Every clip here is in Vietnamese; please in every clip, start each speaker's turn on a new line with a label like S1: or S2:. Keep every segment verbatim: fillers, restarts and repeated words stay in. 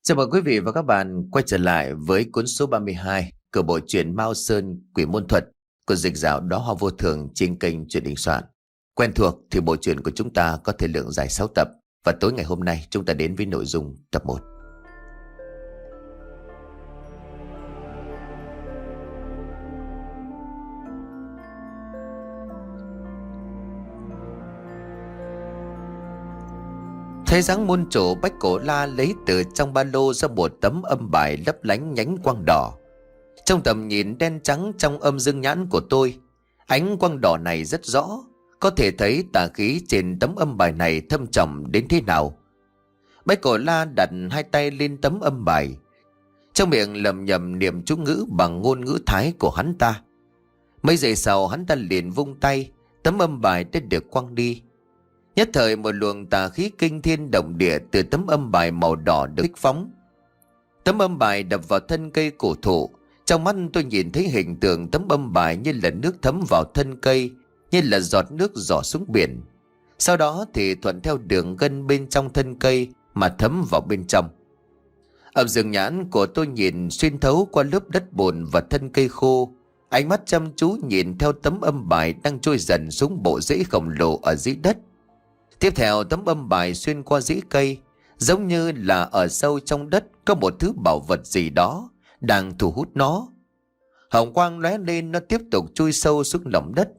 S1: Chào mừng quý vị và các bạn quay trở lại với cuốn số ba mươi hai của bộ truyện Mao Sơn Quỷ Môn Thuật của dịch giả Đó Hoa Vô Thường trên kênh Truyện Đình Soạn. Quen thuộc thì bộ truyện của chúng ta có thời lượng dài sáu tập, và tối ngày hôm nay chúng ta đến với nội dung tập một. Thấy dáng môn chủ, Bách Cổ La lấy từ trong ba lô ra một tấm âm bài lấp lánh nhánh quang đỏ. Trong tầm nhìn đen trắng trong âm dương nhãn của tôi, ánh quang đỏ này rất rõ, có thể thấy tà khí trên tấm âm bài này thâm trầm đến thế nào. Bách Cổ La đặt hai tay lên tấm âm bài, trong miệng lầm nhầm niệm chú ngữ bằng ngôn ngữ Thái của hắn ta. Mấy giây sau, hắn ta liền vung tay, tấm âm bài đã được quăng đi. Nhất thời một luồng tà khí kinh thiên động địa từ tấm âm bài màu đỏ được kích phóng. Tấm âm bài đập vào thân cây cổ thụ. Trong mắt tôi nhìn thấy hình tượng tấm âm bài như là nước thấm vào thân cây, như là giọt nước rỏ xuống biển. Sau đó thì thuận theo đường gân bên trong thân cây mà thấm vào bên trong. Âm dương nhãn của tôi nhìn xuyên thấu qua lớp đất bùn và thân cây khô, ánh mắt chăm chú nhìn theo tấm âm bài đang trôi dần xuống bộ rễ khổng lồ ở dưới đất. Tiếp theo, tấm âm bài xuyên qua rễ cây, giống như là ở sâu trong đất có một thứ bảo vật gì đó đang thu hút nó. Hồng quang lóe lên, nó tiếp tục chui sâu xuống lòng đất.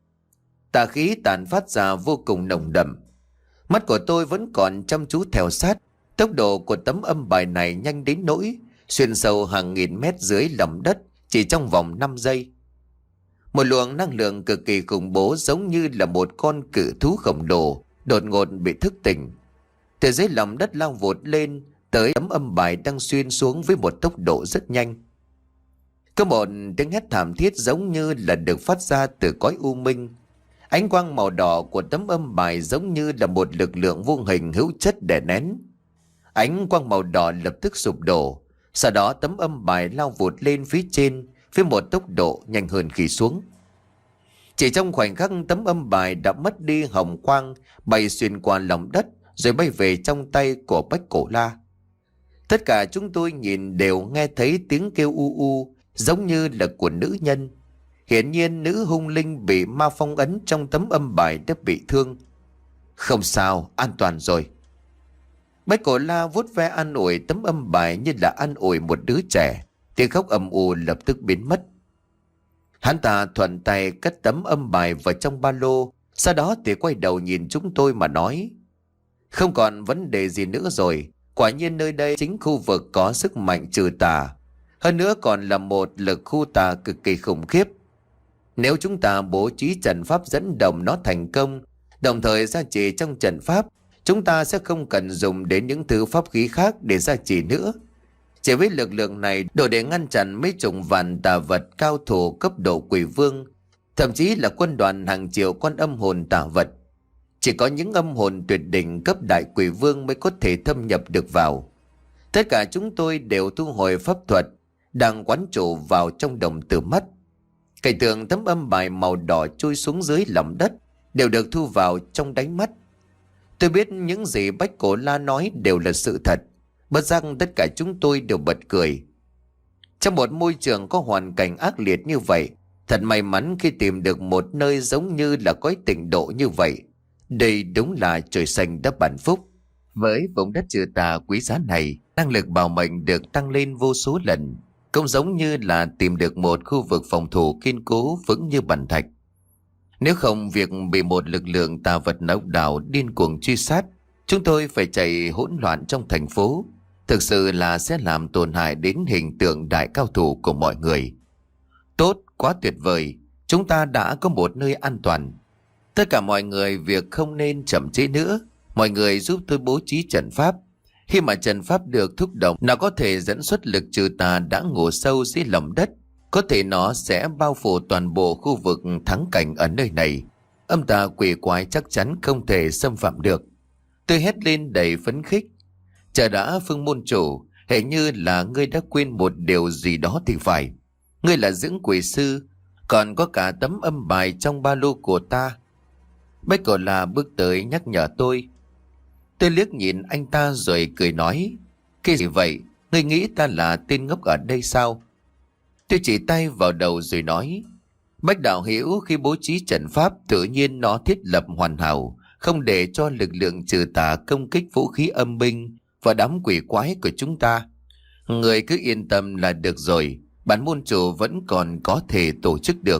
S1: Tà khí tàn phát ra vô cùng nồng đậm. Mắt của tôi vẫn còn chăm chú theo sát. Tốc độ của tấm âm bài này nhanh đến nỗi xuyên sâu hàng nghìn mét dưới lòng đất chỉ trong vòng năm giây. Một luồng năng lượng cực kỳ khủng bố, giống như là một con cự thú khổng lồ đột ngột bị thức tỉnh, từ dưới lòng đất lao vụt lên tới tấm âm bài đang xuyên xuống với một tốc độ rất nhanh. Có một tiếng hét thảm thiết giống như là được phát ra từ cõi u minh. Ánh quang màu đỏ của tấm âm bài giống như là một lực lượng vô hình hữu chất đè nén. Ánh quang màu đỏ lập tức sụp đổ, sau đó tấm âm bài lao vụt lên phía trên với một tốc độ nhanh hơn khi xuống. Chỉ trong khoảnh khắc, tấm âm bài đã mất đi hồng quang, bay xuyên qua lòng đất rồi bay về trong tay của Bách Cổ La. Tất cả chúng tôi nhìn đều nghe thấy tiếng kêu u u, giống như là của nữ nhân. Hiển nhiên nữ hung linh bị ma phong ấn trong tấm âm bài đã bị thương. Không sao, an toàn rồi. Bách Cổ La vuốt ve an ủi tấm âm bài như là an ủi một đứa trẻ. Tiếng khóc ầm u lập tức biến mất. Hắn ta thuận tay cất tấm âm bài vào trong ba lô, sau đó thì quay đầu nhìn chúng tôi mà nói: không còn vấn đề gì nữa rồi. Quả nhiên nơi đây chính khu vực có sức mạnh trừ tà, hơn nữa còn là một lực khu tà cực kỳ khủng khiếp. Nếu chúng ta bố trí trận pháp dẫn động nó thành công, đồng thời gia trì trong trận pháp, chúng ta sẽ không cần dùng đến những thứ pháp khí khác để gia trì nữa. Chỉ với lực lượng này đủ để ngăn chặn mấy chục vạn tà vật cao thủ cấp độ quỷ vương, thậm chí là quân đoàn hàng triệu con âm hồn tà vật. Chỉ có những âm hồn tuyệt đỉnh cấp đại quỷ vương mới có thể thâm nhập được vào. Tất cả chúng tôi đều thu hồi pháp thuật đang quán trụ vào trong đồng tử mắt. Cảnh tượng tấm âm bài màu đỏ trôi xuống dưới lòng đất đều được thu vào trong đáy mắt. Tôi biết những gì Bách Cổ La nói đều là sự thật. Bất giác tất cả chúng tôi đều bật cười. Trong một môi trường có hoàn cảnh ác liệt như vậy, thật may mắn khi tìm được một nơi giống như là cõi tịnh độ như vậy. Đây đúng là trời xanh đã ban phúc. Với vùng đất trừ tà quý giá này, năng lực bảo mệnh được tăng lên vô số lần, cũng giống như là tìm được một khu vực phòng thủ kiên cố vững như bàn thạch. Nếu không, việc bị một lực lượng tà vật ốc đảo điên cuồng truy sát, chúng tôi phải chạy hỗn loạn trong thành phố, thực sự là sẽ làm tổn hại đến hình tượng đại cao thủ của mọi người. Tốt, quá tuyệt vời, chúng ta đã có một nơi an toàn. Tất cả mọi người việc không nên chậm trễ nữa. Mọi người giúp tôi bố trí trận pháp. Khi mà trận pháp được thúc động, nó có thể dẫn xuất lực trừ tà đã ngủ sâu dưới lòng đất. Có thể nó sẽ bao phủ toàn bộ khu vực thắng cảnh ở nơi này. Âm tà quỷ quái chắc chắn không thể xâm phạm được. Tôi hét lên đầy phấn khích. Chờ đã, Phương môn chủ, hình như là ngươi đã quên một điều gì đó thì phải. Ngươi là dưỡng quỷ sư, còn có cả tấm âm bài trong ba lô của ta. Bách Cổ La bước tới nhắc nhở tôi. Tôi liếc nhìn anh ta rồi cười nói: Cái gì vậy? Ngươi nghĩ ta là tên ngốc ở đây sao? Tôi chỉ tay vào đầu rồi nói. Bách đạo hữu khi bố trí trận pháp tự nhiên nó thiết lập hoàn hảo, không để cho lực lượng trừ tà công kích vũ khí âm binh và đám quỷ quái của chúng ta. Người cứ yên tâm là được rồi, bản môn chủ vẫn còn có thể tổ chức được.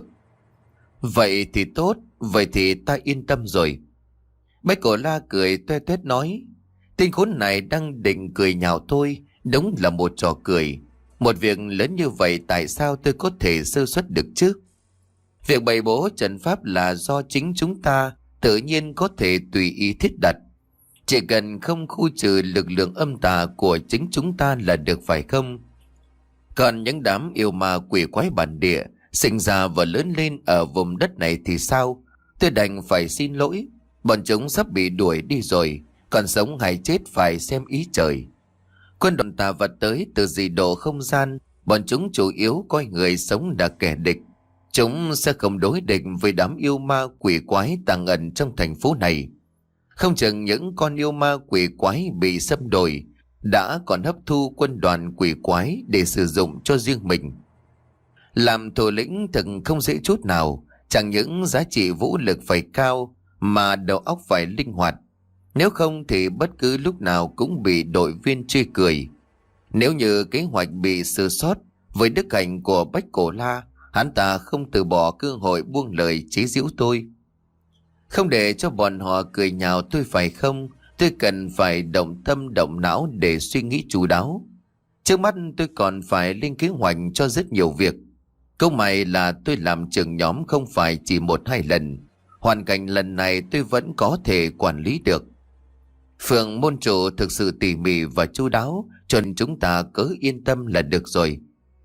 S1: Vậy thì tốt, vậy thì ta yên tâm rồi. Bách Cổ La cười toe toét nói. Tên khốn này đang định cười nhạo tôi, đúng là một trò cười. Một việc lớn như vậy tại sao tôi có thể sơ suất được chứ? Việc bày bố trận pháp là do chính chúng ta tự nhiên có thể tùy ý thiết đặt. Chỉ cần không khu trừ lực lượng âm tà của chính chúng ta là được phải không? Còn những đám yêu ma quỷ quái bản địa sinh ra và lớn lên ở vùng đất này thì sao? Tôi đành phải xin lỗi. Bọn chúng sắp bị đuổi đi rồi, còn sống hay chết phải xem ý trời. Quân đoàn tà vật tới từ dị độ không gian, bọn chúng chủ yếu coi người sống là kẻ địch. Chúng sẽ không đối địch với đám yêu ma quỷ quái tàng ẩn trong thành phố này. Không chừng những con yêu ma quỷ quái bị xâm đồi đã còn hấp thu quân đoàn quỷ quái để sử dụng cho riêng mình. Làm thủ lĩnh thật không dễ chút nào, chẳng những giá trị vũ lực phải cao mà đầu óc phải linh hoạt. Nếu không thì bất cứ lúc nào cũng bị đội viên chê cười. Nếu như kế hoạch bị sơ sót với đức hạnh của Bách Cổ La, hắn ta không từ bỏ cơ hội buông lời chế giễu tôi. Không để cho bọn họ cười nhạo tôi phải không? Tôi cần phải động tâm động não để suy nghĩ chu đáo. Trước mắt tôi còn phải lên kế hoạch cho rất nhiều việc. Câu may là tôi làm trưởng nhóm không phải chỉ một hai lần. Hoàn cảnh lần này tôi vẫn có thể quản lý được. Phượng môn chủ thực sự tỉ mỉ và chu đáo, cho nên chúng ta cứ yên tâm là được rồi.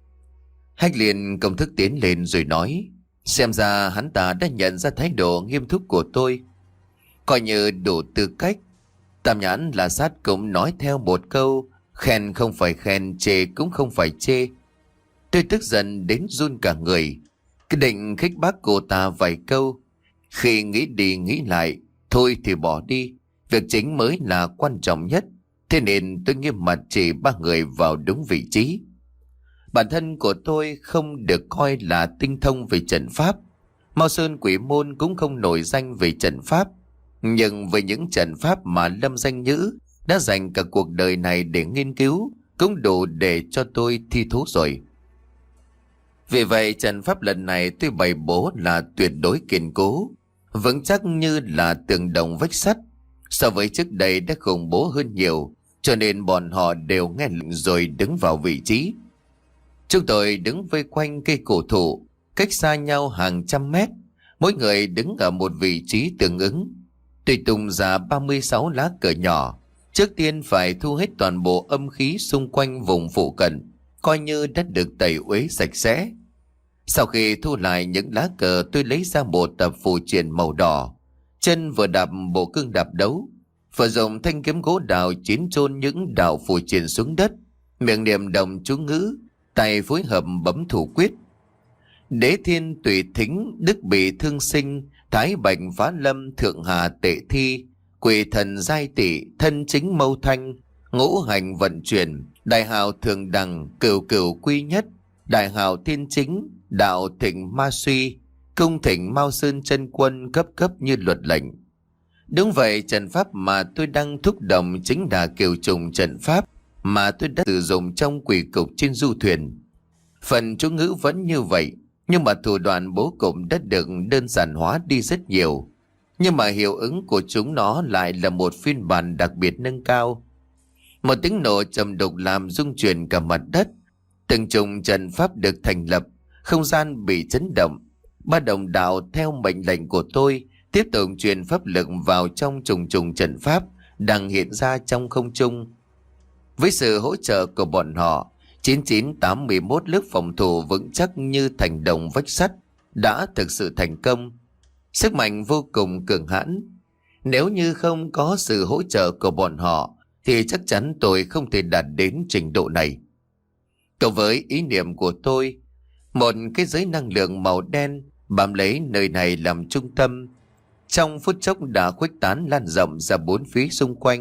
S1: Hách liền công thức tiến lên rồi nói. Xem ra hắn ta đã nhận ra thái độ nghiêm túc của tôi, coi như đủ tư cách. Tam Nhãn là sát cũng nói theo một câu, khen không phải khen, chê cũng không phải chê. Tôi tức giận đến run cả người, cứ định khích bác cô ta vài câu. Khi nghĩ đi nghĩ lại, thôi thì bỏ đi, việc chính mới là quan trọng nhất. Thế nên tôi nghiêm mặt chỉ ba người vào đúng vị trí. Bản thân của tôi không được coi là tinh thông về trận pháp. Mao Sơn Quỷ Môn cũng không nổi danh về trận pháp. Nhưng với những trận pháp mà Lâm Danh Nhữ đã dành cả cuộc đời này để nghiên cứu, cũng đủ để cho tôi thi thố rồi. Vì vậy trận pháp lần này tôi bày bố là tuyệt đối kiên cố, vững chắc như là tường đồng vách sắt. So với trước đây đã khủng bố hơn nhiều, cho nên bọn họ đều nghe lệnh rồi đứng vào vị trí. Chúng tôi đứng vây quanh cây cổ thụ, cách xa nhau hàng trăm mét, mỗi người đứng ở một vị trí tương ứng. Tôi tung ra ba mươi sáu lá cờ nhỏ, trước tiên phải thu hết toàn bộ âm khí xung quanh vùng phụ cận, coi như đã được tẩy uế sạch sẽ. Sau khi thu lại những lá cờ, tôi lấy ra bộ tập phù triện màu đỏ, chân vừa đạp bộ cương đạp đấu, vừa dùng thanh kiếm gỗ đào chiến chôn những đạo phù triện xuống đất, miệng niệm đồng chú ngữ, tay phối hợp bấm thủ quyết. Đế thiên tùy thính, đức bị thương sinh, thái bạch phá lâm, thượng hà tệ thi, quỷ thần giai tỷ, thân chính mâu thanh, ngũ hành vận chuyển, đại hào thường đẳng, cửu cửu quy nhất, đại hào thiên chính, đạo thịnh ma suy, cung thịnh Mao Sơn chân quân, cấp cấp như luật lệnh. Đúng vậy, trận pháp mà tôi đang thúc động chính là kiểu trùng trận pháp mà tôi đã sử dụng trong quỷ cục trên du thuyền. Phần chú ngữ vẫn như vậy, nhưng mà thủ đoạn bố cục đã được đơn giản hóa đi rất nhiều. Nhưng mà hiệu ứng của chúng nó lại là một phiên bản đặc biệt nâng cao. Một tiếng nổ trầm đục làm rung chuyển cả mặt đất. Từng trùng trận pháp được thành lập, không gian bị chấn động. Ba đồng đạo theo mệnh lệnh của tôi tiếp tục truyền pháp lực vào trong trùng trùng trận pháp đang hiện ra trong không trung. Với sự hỗ trợ của bọn họ, chín chín tám mốt lớp phòng thủ vững chắc như thành đồng vách sắt đã thực sự thành công. Sức mạnh vô cùng cường hãn. Nếu như không có sự hỗ trợ của bọn họ thì chắc chắn tôi không thể đạt đến trình độ này. Cộng với ý niệm của tôi, một cái giới năng lượng màu đen bám lấy nơi này làm trung tâm, trong phút chốc đã khuếch tán lan rộng ra bốn phía xung quanh,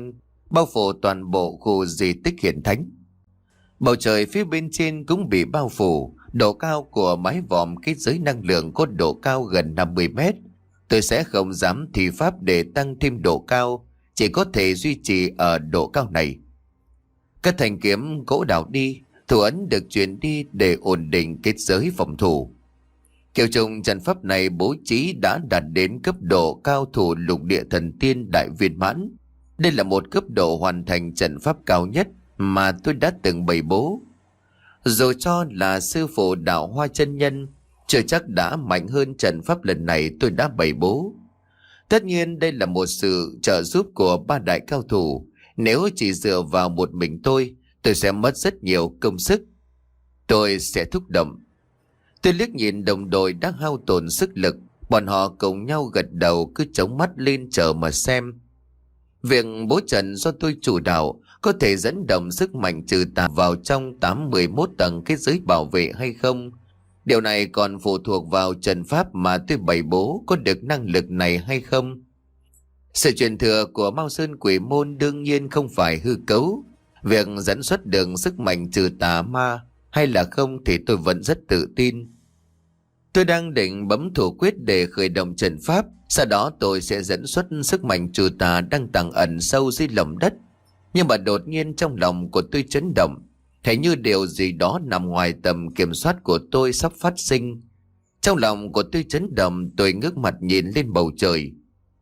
S1: bao phủ toàn bộ khu di tích Hiền Thánh. Bầu trời phía bên trên cũng bị bao phủ, độ cao của mái vòm kết giới năng lượng có độ cao gần năm mươi mét. Tôi sẽ không dám thi pháp để tăng thêm độ cao, chỉ có thể duy trì ở độ cao này. Các thanh kiếm gỗ đào đi, thủ ấn được chuyển đi để ổn định kết giới phòng thủ. Kiểu trùng trận pháp này bố trí đã đạt đến cấp độ cao thủ lục địa thần tiên đại viên mãn. Đây là một cấp độ hoàn thành trận pháp cao nhất mà tôi đã từng bày bố. Dù cho là sư phụ đạo Hoa chân nhân, chưa chắc đã mạnh hơn trận pháp lần này tôi đã bày bố. Tất nhiên đây là một sự trợ giúp của ba đại cao thủ. Nếu chỉ dựa vào một mình tôi, tôi sẽ mất rất nhiều công sức. Tôi sẽ thúc động. Tôi liếc nhìn đồng đội đang hao tổn sức lực, bọn họ cùng nhau gật đầu cứ chống mắt lên chờ mà xem. Việc bố trận do tôi chủ đạo có thể dẫn động sức mạnh trừ tà vào trong tám mười mốt tầng kết giới bảo vệ hay không. Điều này còn phụ thuộc vào trận pháp mà tôi bày bố có được năng lực này hay không. Sự truyền thừa của Mao Sơn Quỷ Môn đương nhiên không phải hư cấu. Việc dẫn xuất được sức mạnh trừ tà ma hay là không thì tôi vẫn rất tự tin. Tôi đang định bấm thủ quyết để khởi động trận pháp, sau đó tôi sẽ dẫn xuất sức mạnh trừ tà đang tàng ẩn sâu dưới lòng đất. Nhưng mà đột nhiên trong lòng của tôi chấn động, thấy như điều gì đó nằm ngoài tầm kiểm soát của tôi sắp phát sinh. Trong lòng của tôi chấn động, tôi ngước mặt nhìn lên bầu trời.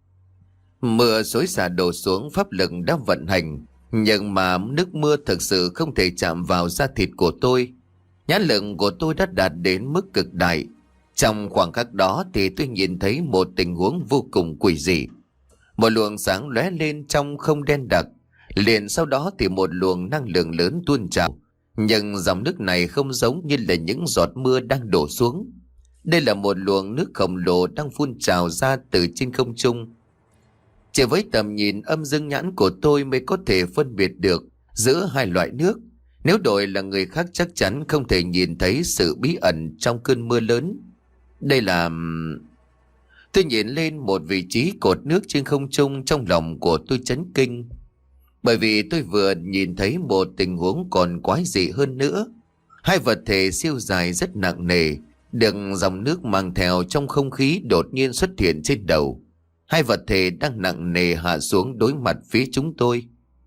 S1: Mưa xối xả đổ xuống, pháp lực đã vận hành, nhưng mà nước mưa thực sự không thể chạm vào da thịt của tôi. Nhãn lực của tôi đã đạt đến mức cực đại. Trong khoảng khắc đó thì tôi nhìn thấy một tình huống vô cùng quỷ dị. Một luồng sáng lóe lên trong không đen đặc, liền sau đó thì một luồng năng lượng lớn tuôn trào. Nhưng dòng nước này không giống như là những giọt mưa đang đổ xuống. Đây là một luồng nước khổng lồ đang phun trào ra từ trên không trung. Chỉ với tầm nhìn âm dương nhãn của tôi mới có thể phân biệt được giữa hai loại nước. Nếu đổi là người khác chắc chắn không thể nhìn thấy sự bí ẩn trong cơn mưa lớn. Đây là... Tôi nhìn lên một vị trí cột nước trên không trung, trong lòng của tôi chấn kinh. Bởi vì tôi vừa nhìn thấy một tình huống còn quái dị hơn nữa. Hai vật thể siêu dài rất nặng nề, được dòng nước mang theo trong không khí đột nhiên xuất hiện trên đầu. Hai vật thể đang nặng nề hạ xuống đối mặt phía chúng tôi.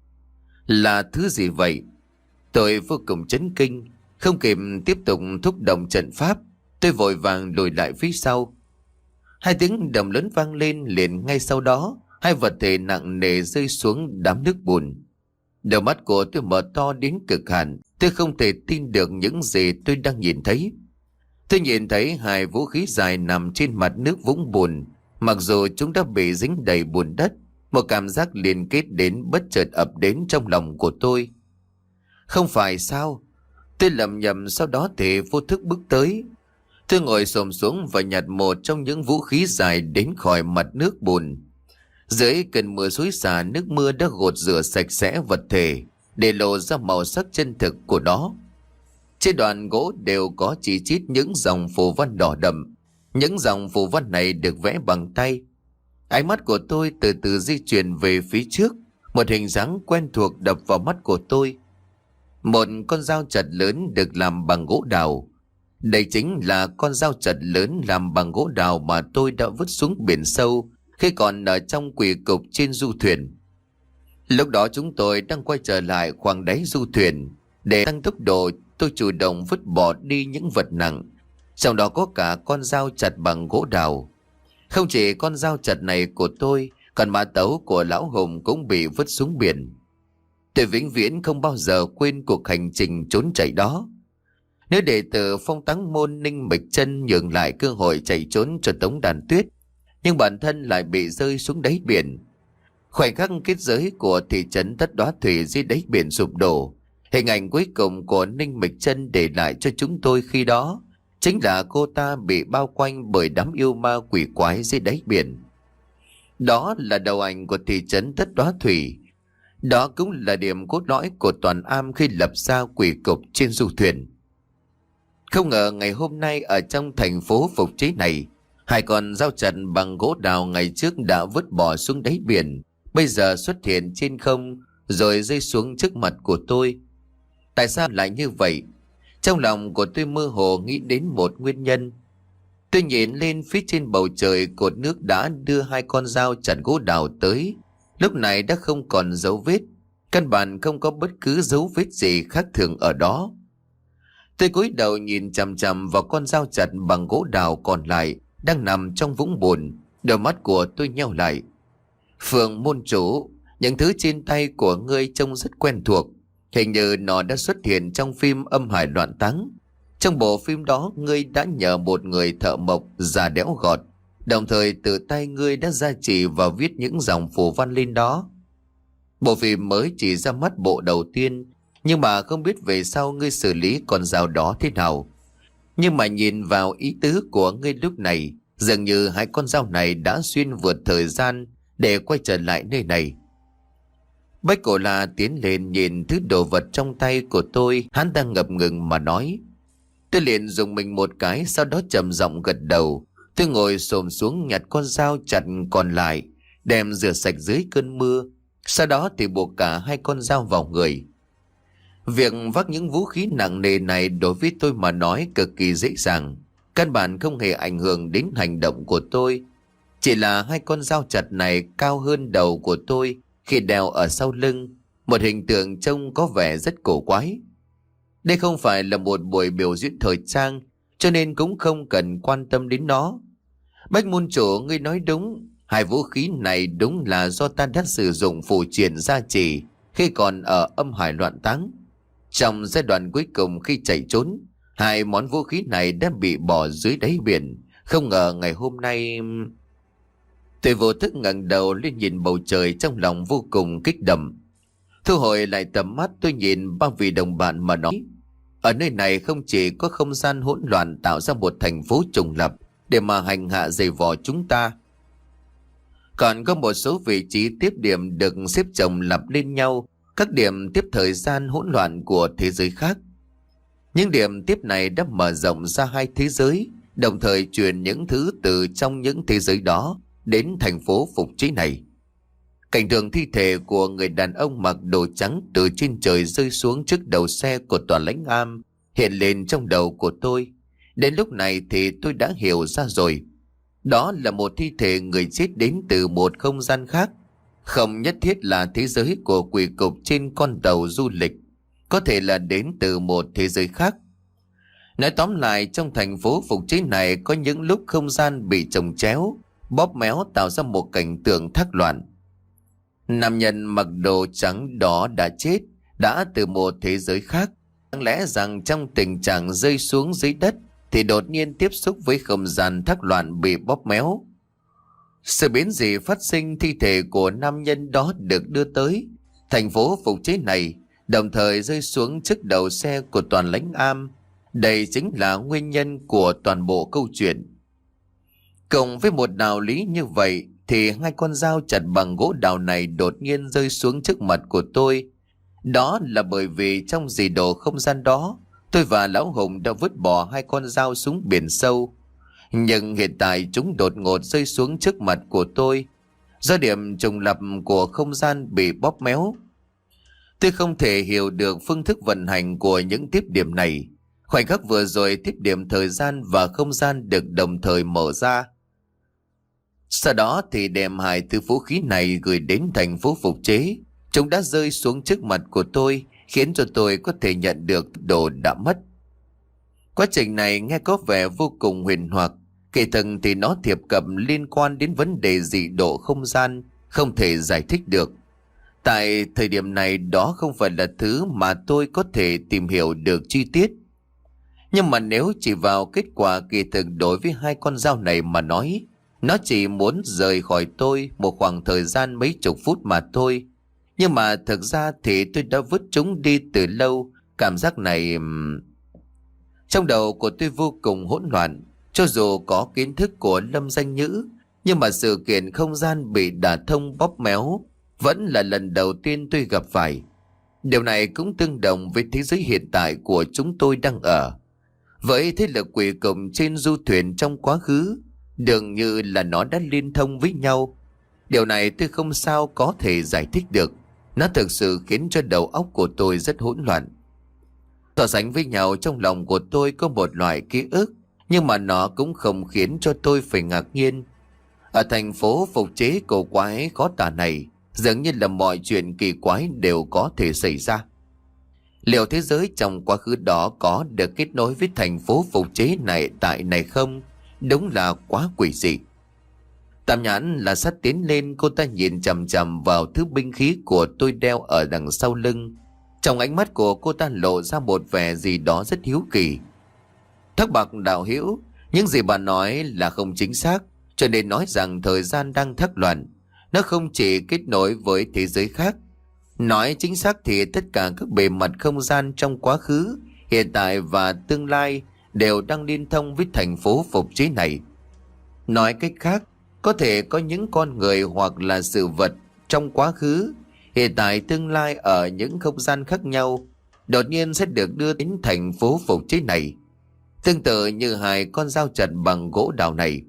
S1: Là thứ gì vậy? Tôi vô cùng chấn kinh, không kịp tiếp tục thúc động trận pháp. Tôi vội vàng lùi lại phía sau. Hai tiếng động lớn vang lên, liền ngay sau đó hai vật thể nặng nề rơi xuống đám nước bùn. Đầu mắt của tôi mở to đến cực hạn. Tôi không thể tin được những gì tôi đang nhìn thấy. Tôi nhìn thấy hai vũ khí dài nằm trên mặt nước vũng bùn. Mặc dù chúng đã bị dính đầy bùn đất, một cảm giác liên kết đến bất chợt ập đến trong lòng của tôi. Không phải sao? Tôi lầm nhầm, sau đó thì vô thức bước tới. Tôi ngồi xổm xuống và nhặt một trong những vũ khí dài đến khỏi mặt nước bùn. Dưới cơn mưa xối xả, nước mưa đã gột rửa sạch sẽ vật thể để lộ ra màu sắc chân thực của nó. Trên đoạn gỗ đều có chỉ chít những dòng phù văn đỏ đậm. Những dòng phù văn này được vẽ bằng tay. Ánh mắt của tôi từ từ di chuyển về phía trước. Một hình dáng quen thuộc đập vào mắt của tôi. Một con dao chặt lớn được làm bằng gỗ đào. Đây chính là con dao chặt lớn làm bằng gỗ đào mà tôi đã vứt xuống biển sâu khi còn ở trong quỷ cục trên du thuyền. Lúc đó chúng tôi đang quay trở lại khoang đáy du thuyền. Để tăng tốc độ, tôi chủ động vứt bỏ đi những vật nặng, trong đó có cả con dao chặt bằng gỗ đào. Không chỉ con dao chặt này của tôi, còn mã tấu của lão Hùng cũng bị vứt xuống biển. Tôi vĩnh viễn không bao giờ quên cuộc hành trình trốn chạy đó. Nếu đệ tử Phong Táng Môn Ninh Mịch Chân nhường lại cơ hội chạy trốn cho Tống Đàn Tuyết, nhưng bản thân lại bị rơi xuống đáy biển. Khoảnh khắc kết giới của thị trấn Thất Đóa Thủy dưới đáy biển sụp đổ, hình ảnh cuối cùng của Ninh Mịch Chân để lại cho chúng tôi khi đó chính là cô ta bị bao quanh bởi đám yêu ma quỷ quái dưới đáy biển. Đó là đầu ảnh của thị trấn Thất Đóa Thủy. Đó cũng là điểm cốt lõi của Toàn Am khi lập ra quỷ cục trên du thuyền. Không ngờ ngày hôm nay ở trong thành phố phục chế này, hai con dao chặt bằng gỗ đào ngày trước đã vứt bỏ xuống đáy biển, bây giờ xuất hiện trên không, rồi rơi xuống trước mặt của tôi. Tại sao lại như vậy? Trong lòng của tôi mơ hồ nghĩ đến một nguyên nhân. Tôi nhìn lên phía trên bầu trời, cột nước đã đưa hai con dao chặt gỗ đào tới, lúc này đã không còn dấu vết, căn bản không có bất cứ dấu vết gì khác thường ở đó. Tôi cúi đầu nhìn chằm chằm vào con dao chặt bằng gỗ đào còn lại đang nằm trong vũng bùn, đôi mắt của tôi nheo lại. Phượng môn chủ, những thứ trên tay của ngươi trông rất quen thuộc, hình như nó đã xuất hiện trong phim Âm Hải Loạn Táng. Trong bộ phim đó, ngươi đã nhờ một người thợ mộc già đẽo gọt, đồng thời tự tay ngươi đã gia trì và viết những dòng phù văn lên đó. Bộ phim mới chỉ ra mắt bộ đầu tiên, nhưng mà không biết về sau ngươi xử lý con dao đó thế nào. Nhưng mà nhìn vào ý tứ của ngươi lúc này, dường như hai con dao này đã xuyên vượt thời gian để quay trở lại nơi này. Bách Cổ La tiến lên nhìn thứ đồ vật trong tay của tôi, hắn đang ngập ngừng mà nói. Tôi liền dùng mình một cái, sau đó trầm giọng gật đầu. Tôi ngồi xổm xuống nhặt con dao chặt còn lại, đem rửa sạch dưới cơn mưa. Sau đó thì buộc cả hai con dao vào người. Việc vác những vũ khí nặng nề này đối với tôi mà nói cực kỳ dễ dàng, căn bản không hề ảnh hưởng đến hành động của tôi. Chỉ là hai con dao chặt này cao hơn đầu của tôi khi đeo ở sau lưng, một hình tượng trông có vẻ rất cổ quái. Đây không phải là một buổi biểu diễn thời trang, cho nên cũng không cần quan tâm đến nó. Bách môn chủ, ngươi nói đúng, hai vũ khí này đúng là do ta đã sử dụng phù triện gia trì khi còn ở Âm Hải Loạn Táng. Trong giai đoạn cuối cùng khi chạy trốn, hai món vũ khí này đã bị bỏ dưới đáy biển. Không ngờ ngày hôm nay... Tôi vô thức ngẩng đầu lên nhìn bầu trời, trong lòng vô cùng kích động. Thu hồi lại tầm mắt, tôi nhìn ba vị đồng bạn mà nói. Ở nơi này không chỉ có không gian hỗn loạn tạo ra một thành phố trùng lập để mà hành hạ giày vò chúng ta, còn có một số vị trí tiếp điểm được xếp chồng lặp lên nhau, các điểm tiếp thời gian hỗn loạn của thế giới khác. Những điểm tiếp này đã mở rộng ra hai thế giới, đồng thời truyền những thứ từ trong những thế giới đó đến thành phố phục chế này. Cảnh tượng thi thể của người đàn ông mặc đồ trắng từ trên trời rơi xuống trước đầu xe của tòa lãnh am hiện lên trong đầu của tôi. Đến lúc này thì tôi đã hiểu ra rồi. Đó là một thi thể người chết đến từ một không gian khác, không nhất thiết là thế giới của quỷ cục trên con tàu du lịch, có thể là đến từ một thế giới khác. Nói tóm lại, trong thành phố phục chế này có những lúc không gian bị chồng chéo, bóp méo tạo ra một cảnh tượng thác loạn. Nam nhân mặc đồ trắng đó đã chết, đã từ một thế giới khác. Đáng lẽ rằng trong tình trạng rơi xuống dưới đất thì đột nhiên tiếp xúc với không gian thác loạn bị bóp méo. Sự biến dị phát sinh, thi thể của nam nhân đó được đưa tới thành phố phục chế này, đồng thời rơi xuống trước đầu xe của toàn lãnh am. Đây chính là nguyên nhân của toàn bộ câu chuyện. Cộng với một đạo lý như vậy thì hai con dao chặt bằng gỗ đào này đột nhiên rơi xuống trước mặt của tôi. Đó là bởi vì trong dị đồ không gian đó, tôi và Lão Hùng đã vứt bỏ hai con dao xuống biển sâu. Nhưng hiện tại chúng đột ngột rơi xuống trước mặt của tôi, do điểm trùng lập của không gian bị bóp méo. Tôi không thể hiểu được phương thức vận hành của những tiếp điểm này. Khoảnh khắc vừa rồi, tiếp điểm thời gian và không gian được đồng thời mở ra. Sau đó thì đem hai thứ vũ khí này gửi đến thành phố phục chế. Chúng đã rơi xuống trước mặt của tôi, khiến cho tôi có thể nhận được đồ đã mất. Quá trình này nghe có vẻ vô cùng huyền hoặc, kỳ thực thì nó thiệp cập liên quan đến vấn đề dị độ không gian, không thể giải thích được. Tại thời điểm này đó không phải là thứ mà tôi có thể tìm hiểu được chi tiết. Nhưng mà nếu chỉ vào kết quả kỳ thực đối với hai con dao này mà nói, nó chỉ muốn rời khỏi tôi một khoảng thời gian mấy chục phút mà thôi. Nhưng mà thực ra thì tôi đã vứt chúng đi từ lâu. Cảm giác này... Trong đầu của tôi vô cùng hỗn loạn. Cho dù có kiến thức của Lâm Danh Nhữ, nhưng mà sự kiện không gian bị đả thông bóp méo vẫn là lần đầu tiên tôi gặp phải. Điều này cũng tương đồng với thế giới hiện tại của chúng tôi đang ở. Với thế lực quỷ cục trên du thuyền trong quá khứ, dường như là nó đã liên thông với nhau. Điều này tôi không sao có thể giải thích được. Nó thực sự khiến cho đầu óc của tôi rất hỗn loạn. So sánh với nhau, trong lòng của tôi có một loại ký ức, nhưng mà nó cũng không khiến cho tôi phải ngạc nhiên. Ở thành phố phục chế cổ quái khó tả này, dường như là mọi chuyện kỳ quái đều có thể xảy ra. Liệu thế giới trong quá khứ đó có được kết nối với thành phố phục chế này tại này không? Đúng là quá quỷ dị. Tam Nhãn là sát tiến lên, cô ta nhìn chằm chằm vào thứ binh khí của tôi đeo ở đằng sau lưng. Trong ánh mắt của cô ta lộ ra một vẻ gì đó rất hiếu kỳ. Thác Bạc đạo hữu, những gì bà nói là không chính xác, cho nên nói rằng thời gian đang thác loạn. Nó không chỉ kết nối với thế giới khác. Nói chính xác thì tất cả các bề mặt không gian trong quá khứ, hiện tại và tương lai đều đang liên thông với thành phố phục chế này. Nói cách khác, có thể có những con người hoặc là sự vật trong quá khứ, hiện tại, tương lai ở những không gian khác nhau đột nhiên sẽ được đưa đến thành phố phục chế này, tương tự như hai con dao chặt bằng gỗ đào này.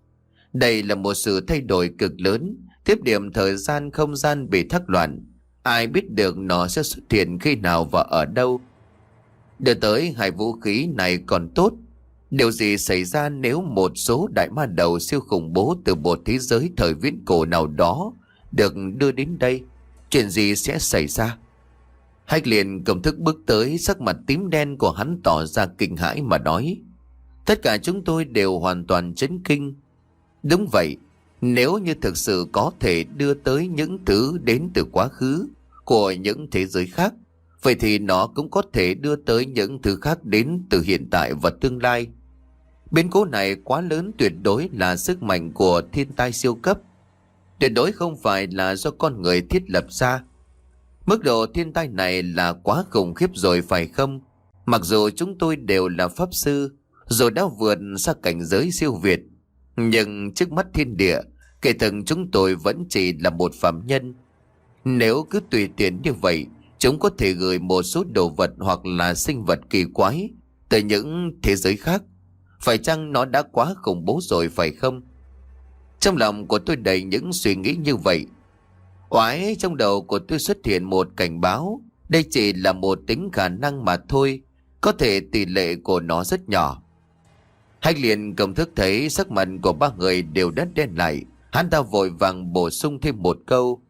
S1: Đây là một sự thay đổi cực lớn, tiếp điểm thời gian không gian bị thác loạn. Ai biết được nó sẽ xuất hiện khi nào và ở đâu. Đưa tới hai vũ khí này còn tốt. Điều gì xảy ra nếu một số đại ma đầu siêu khủng bố từ một thế giới thời viễn cổ nào đó được đưa đến đây? Chuyện gì sẽ xảy ra? Hách liền cầm thức bước tới, sắc mặt tím đen của hắn tỏ ra kinh hãi mà nói. Tất cả chúng tôi đều hoàn toàn chấn kinh. Đúng vậy, nếu như thực sự có thể đưa tới những thứ đến từ quá khứ của những thế giới khác, vậy thì nó cũng có thể đưa tới những thứ khác đến từ hiện tại và tương lai. Biến cố này quá lớn, tuyệt đối là sức mạnh của thiên tai siêu cấp. Tuyệt đối không phải là do con người thiết lập ra. Mức độ thiên tai này là quá khủng khiếp rồi phải không? Mặc dù chúng tôi đều là pháp sư, rồi đã vượt xa cảnh giới siêu việt, nhưng trước mắt thiên địa, kẻ thần chúng tôi vẫn chỉ là một phạm nhân. Nếu cứ tùy tiện như vậy, chúng có thể gửi một số đồ vật hoặc là sinh vật kỳ quái từ những thế giới khác. Phải chăng nó đã quá khủng bố rồi phải không? Trong lòng của tôi đầy những suy nghĩ như vậy. Oái, trong đầu của tôi xuất hiện một cảnh báo. Đây chỉ là một tính khả năng mà thôi, có thể tỷ lệ của nó rất nhỏ. Hách liền cầm thức thấy sắc mặt của ba người đều đắt đen lại. Hắn ta vội vàng bổ sung thêm một câu.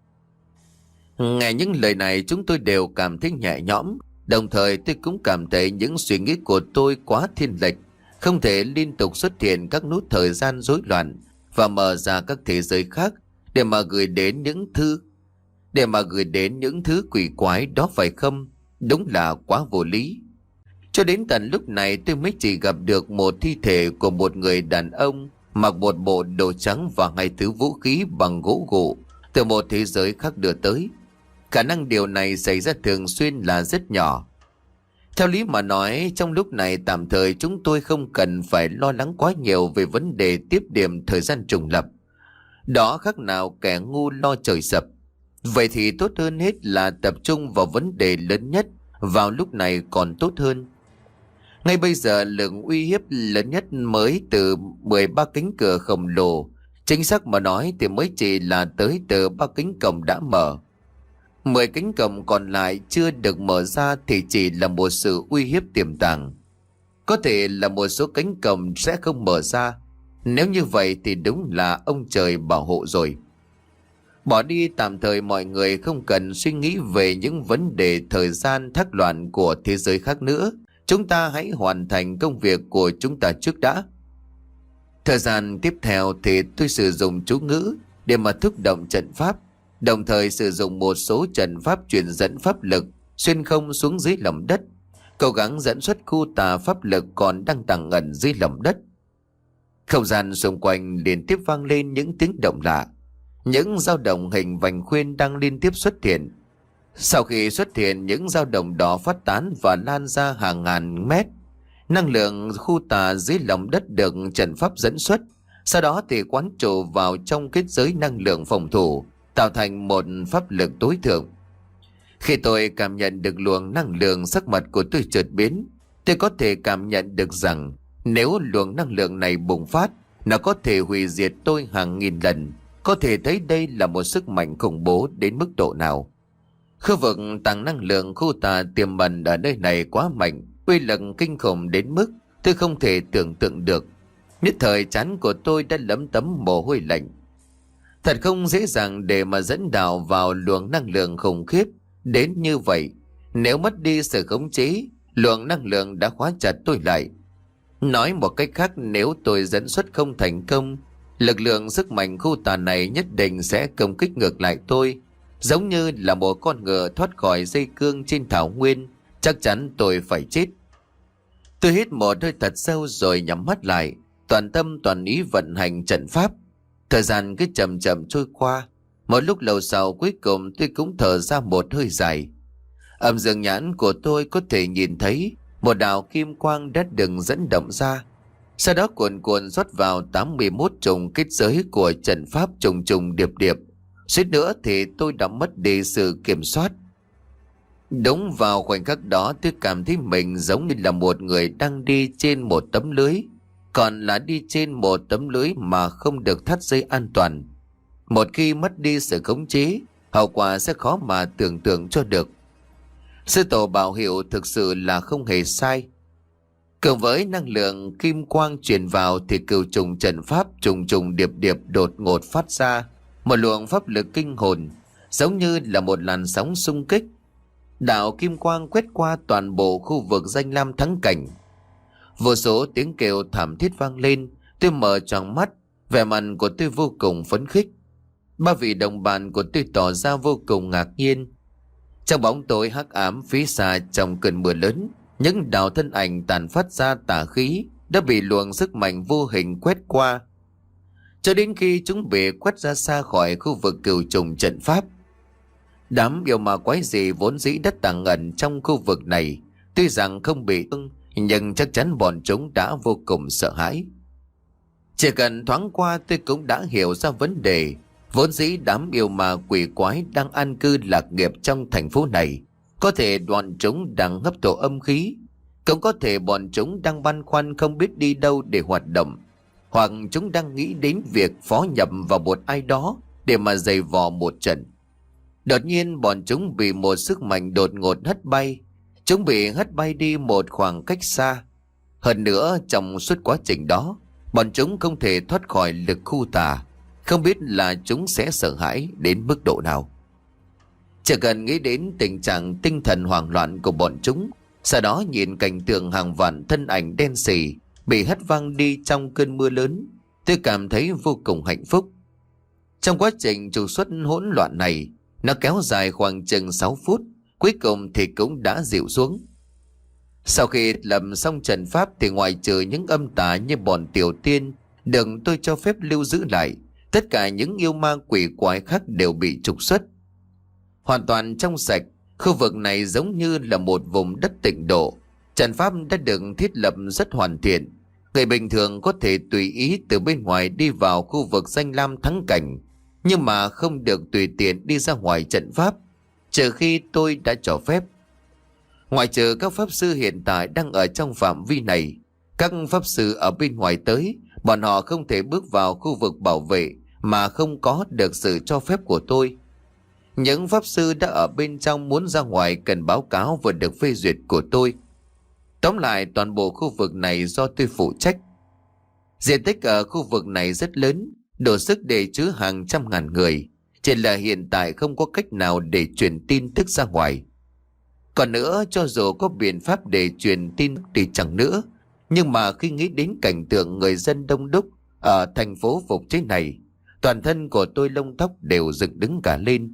S1: Nghe những lời này chúng tôi đều cảm thấy nhẹ nhõm. Đồng thời tôi cũng cảm thấy những suy nghĩ của tôi quá thiên lệch, không thể liên tục xuất hiện các nút thời gian rối loạn và mở ra các thế giới khác để mà gửi đến những thứ để mà gửi đến những thứ quỷ quái đó phải không? Đúng là quá vô lý. Cho đến tận lúc này tôi mới chỉ gặp được một thi thể của một người đàn ông mặc một bộ đồ trắng và hai thứ vũ khí bằng gỗ gụ từ một thế giới khác đưa tới. Khả năng điều này xảy ra thường xuyên là rất nhỏ. Theo lý mà nói, trong lúc này tạm thời chúng tôi không cần phải lo lắng quá nhiều về vấn đề tiếp điểm thời gian trùng lập. Đó khác nào kẻ ngu lo trời sập. Vậy thì tốt hơn hết là tập trung vào vấn đề lớn nhất vào lúc này còn tốt hơn. Ngay bây giờ lượng uy hiếp lớn nhất mới từ mười ba cánh cửa khổng lồ. Chính xác mà nói thì mới chỉ là tới từ ba cánh cổng đã mở. Mười cánh cổng còn lại chưa được mở ra thì chỉ là một sự uy hiếp tiềm tàng. Có thể là một số cánh cổng sẽ không mở ra. Nếu như vậy thì đúng là ông trời bảo hộ rồi. Bỏ đi tạm thời mọi người không cần suy nghĩ về những vấn đề thời gian thác loạn của thế giới khác nữa. Chúng ta hãy hoàn thành công việc của chúng ta trước đã. Thời gian tiếp theo thì tôi sử dụng chú ngữ để mà thúc động trận pháp, đồng thời sử dụng một số trận pháp truyền dẫn pháp lực xuyên không xuống dưới lòng đất, cố gắng dẫn xuất khu tà pháp lực còn đang tàng ẩn dưới lòng đất. Không gian xung quanh liên tiếp vang lên những tiếng động lạ. Những dao động hình vành khuyên đang liên tiếp xuất hiện. Sau khi xuất hiện, những dao động đó phát tán và lan ra hàng ngàn mét. Năng lượng khu tà dưới lòng đất được trận pháp dẫn xuất, sau đó thì quán trụ vào trong kết giới năng lượng phòng thủ, tạo thành một pháp lực tối thượng. Khi tôi cảm nhận được luồng năng lượng, sắc mặt của tôi chợt biến. Tôi có thể cảm nhận được rằng nếu luồng năng lượng này bùng phát, nó có thể hủy diệt tôi hàng nghìn lần. Có thể thấy đây là một sức mạnh khủng bố đến mức độ nào. Khu vực tàng năng lượng khu tà tiềm ẩn ở nơi này quá mạnh, uy lực kinh khủng đến mức tôi không thể tưởng tượng được. Nhất thời trán của tôi đã lấm tấm mồ hôi lạnh. Thật không dễ dàng để mà dẫn đạo vào luồng năng lượng khủng khiếp đến như vậy. Nếu mất đi sự khống chế, luồng năng lượng đã khóa chặt tôi lại. Nói một cách khác, nếu tôi dẫn xuất không thành công, lực lượng sức mạnh khu tà này nhất định sẽ công kích ngược lại tôi. Giống như là một con ngựa thoát khỏi dây cương trên thảo nguyên, chắc chắn tôi phải chết. Tôi hít một hơi thật sâu rồi nhắm mắt lại, toàn tâm toàn ý vận hành trận pháp. Thời gian cứ chậm chậm trôi qua. Một lúc lâu sau cuối cùng tôi cũng thở ra một hơi dài. Âm dương nhãn của tôi có thể nhìn thấy một đạo kim quang đã đừng dẫn động ra. Sau đó cuồn cuộn rót vào tám mươi mốt trùng kết giới của trận pháp trùng trùng điệp điệp. Suýt nữa thì tôi đã mất đi sự kiểm soát. Đúng vào khoảnh khắc đó tôi cảm thấy mình giống như là một người đang đi trên một tấm lưới. Còn là đi trên một tấm lưới mà không được thắt dây an toàn. Một khi mất đi sự khống chế, hậu quả sẽ khó mà tưởng tượng cho được. Sư tổ bảo hiệu thực sự là không hề sai. Cộng với năng lượng kim quang truyền vào thì cửu trùng trận pháp trùng trùng điệp điệp đột ngột phát ra một luồng pháp lực kinh hồn, giống như là một làn sóng xung kích. Đạo kim quang quét qua toàn bộ khu vực danh lam thắng cảnh. Vô số tiếng kêu thảm thiết vang lên. Tôi mở tròn mắt, vẻ mặt của tôi vô cùng phấn khích. Ba vị đồng bạn của tôi tỏ ra vô cùng ngạc nhiên. Trong bóng tối hắc ám phía xa trong cơn mưa lớn, những đạo thân ảnh tàn phát ra tà khí đã bị luồng sức mạnh vô hình quét qua, cho đến khi chúng bị quét ra xa khỏi khu vực cửu trùng trận pháp. Đám yêu ma quái gì vốn dĩ đất tàng ẩn trong khu vực này, tuy rằng không bị thương, nhưng chắc chắn bọn chúng đã vô cùng sợ hãi. Chỉ cần thoáng qua tôi cũng đã hiểu ra vấn đề. Vốn dĩ đám yêu ma quỷ quái đang an cư lạc nghiệp trong thành phố này, có thể bọn chúng đang hấp thụ âm khí, cũng có thể bọn chúng đang băn khoăn không biết đi đâu để hoạt động, hoặc chúng đang nghĩ đến việc phó nhập vào một ai đó để mà giày vò một trận. Đột nhiên bọn chúng bị một sức mạnh đột ngột hất bay. Chúng bị hất bay đi một khoảng cách xa. Hơn nữa trong suốt quá trình đó, bọn chúng không thể thoát khỏi lực khu tà. Không biết là chúng sẽ sợ hãi đến mức độ nào. Chỉ cần nghĩ đến tình trạng tinh thần hoảng loạn của bọn chúng, sau đó nhìn cảnh tượng hàng vạn thân ảnh đen sì bị hất văng đi trong cơn mưa lớn, tôi cảm thấy vô cùng hạnh phúc. Trong quá trình trục xuất hỗn loạn này, nó kéo dài khoảng chừng sáu phút, cuối cùng thì cũng đã dịu xuống. Sau khi lập xong trận pháp thì ngoài trừ những âm tà như bọn tiểu tiên đừng tôi cho phép lưu giữ lại, tất cả những yêu ma quỷ quái khác đều bị trục xuất. Hoàn toàn trong sạch, khu vực này giống như là một vùng đất tịnh độ. Trận pháp đã được thiết lập rất hoàn thiện. Người bình thường có thể tùy ý từ bên ngoài đi vào khu vực danh lam thắng cảnh, nhưng mà không được tùy tiện đi ra ngoài trận pháp, trừ khi tôi đã cho phép. Ngoại trừ các pháp sư hiện tại đang ở trong phạm vi này, các pháp sư ở bên ngoài tới, bọn họ không thể bước vào khu vực bảo vệ mà không có được sự cho phép của tôi. Những pháp sư đã ở bên trong muốn ra ngoài cần báo cáo và được phê duyệt của tôi. Tóm lại toàn bộ khu vực này do tôi phụ trách. Diện tích ở khu vực này rất lớn, đủ sức để chứa hàng trăm ngàn người. Chỉ là hiện tại không có cách nào để truyền tin tức ra ngoài. Còn nữa, cho dù có biện pháp để truyền tin thì chẳng nữa, nhưng mà khi nghĩ đến cảnh tượng người dân đông đúc ở thành phố phục chế này, toàn thân của tôi lông tóc đều dựng đứng cả lên.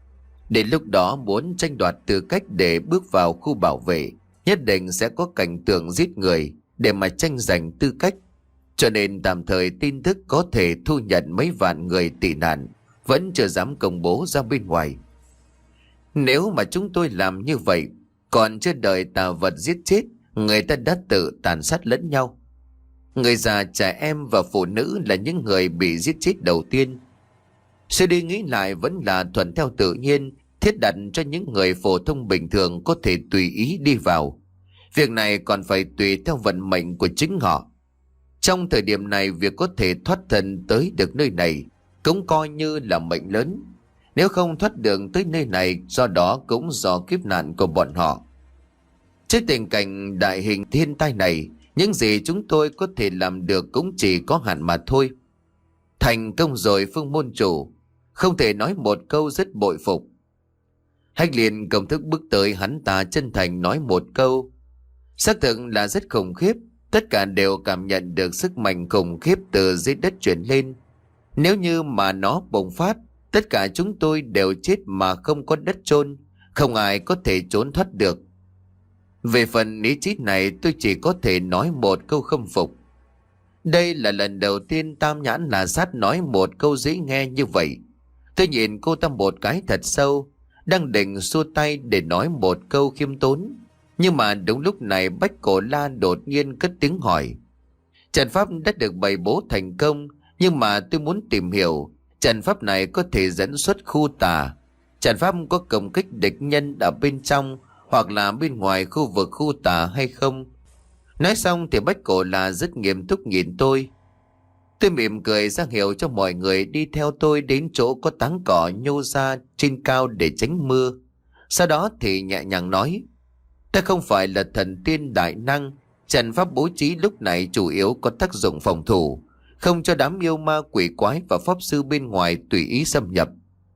S1: Đến lúc đó muốn tranh đoạt tư cách để bước vào khu bảo vệ, nhất định sẽ có cảnh tượng giết người để mà tranh giành tư cách. Cho nên tạm thời tin tức có thể thu nhận mấy vạn người tị nạn vẫn chưa dám công bố ra bên ngoài. Nếu mà chúng tôi làm như vậy, còn chưa đợi tà vật giết chết, người ta đã tự tàn sát lẫn nhau. Người già, trẻ em và phụ nữ là những người bị giết chết đầu tiên. Suy đi nghĩ lại vẫn là thuận theo tự nhiên, thiết đặt cho những người phổ thông bình thường có thể tùy ý đi vào. Việc này còn phải tùy theo vận mệnh của chính họ. Trong thời điểm này, việc có thể thoát thân tới được nơi này cũng coi như là mệnh lớn. Nếu không thoát đường tới nơi này, do đó cũng do kiếp nạn của bọn họ. Trước tình cảnh đại hình thiên tai này, những gì chúng tôi có thể làm được cũng chỉ có hạn mà thôi. Thành công rồi Phương môn chủ, không thể nói một câu rất bội phục. Hách Liên công thức bước tới, hắn ta chân thành nói một câu. Xác thực là rất khủng khiếp, tất cả đều cảm nhận được sức mạnh khủng khiếp từ dưới đất chuyển lên. Nếu như mà nó bùng phát, tất cả chúng tôi đều chết mà không có đất chôn, không ai có thể trốn thoát được. Về phần ý chí này, tôi chỉ có thể nói một câu khâm phục. Đây là lần đầu tiên Tam Nhãn là sát nói một câu dễ nghe như vậy. Tôi nhìn cô ta một cái thật sâu, đang định xua tay để nói một câu khiêm tốn. Nhưng mà đúng lúc này Bách Cổ La đột nhiên cất tiếng hỏi. Trận pháp đã được bày bố thành công, nhưng mà tôi muốn tìm hiểu trận pháp này có thể dẫn xuất khu tà. Trận pháp có công kích địch nhân ở bên trong hoặc là bên ngoài khu vực khu tà hay không? Nói xong thì Bách Cổ La rất nghiêm túc nhìn tôi. Tôi mỉm cười ra hiệu cho mọi người đi theo tôi đến chỗ có tán cỏ nhô ra trên cao để tránh mưa. Sau đó thì nhẹ nhàng nói. Ta không phải là thần tiên đại năng. Trận pháp bố trí lúc này chủ yếu có tác dụng phòng thủ, không cho đám yêu ma quỷ quái và pháp sư bên ngoài tùy ý xâm nhập.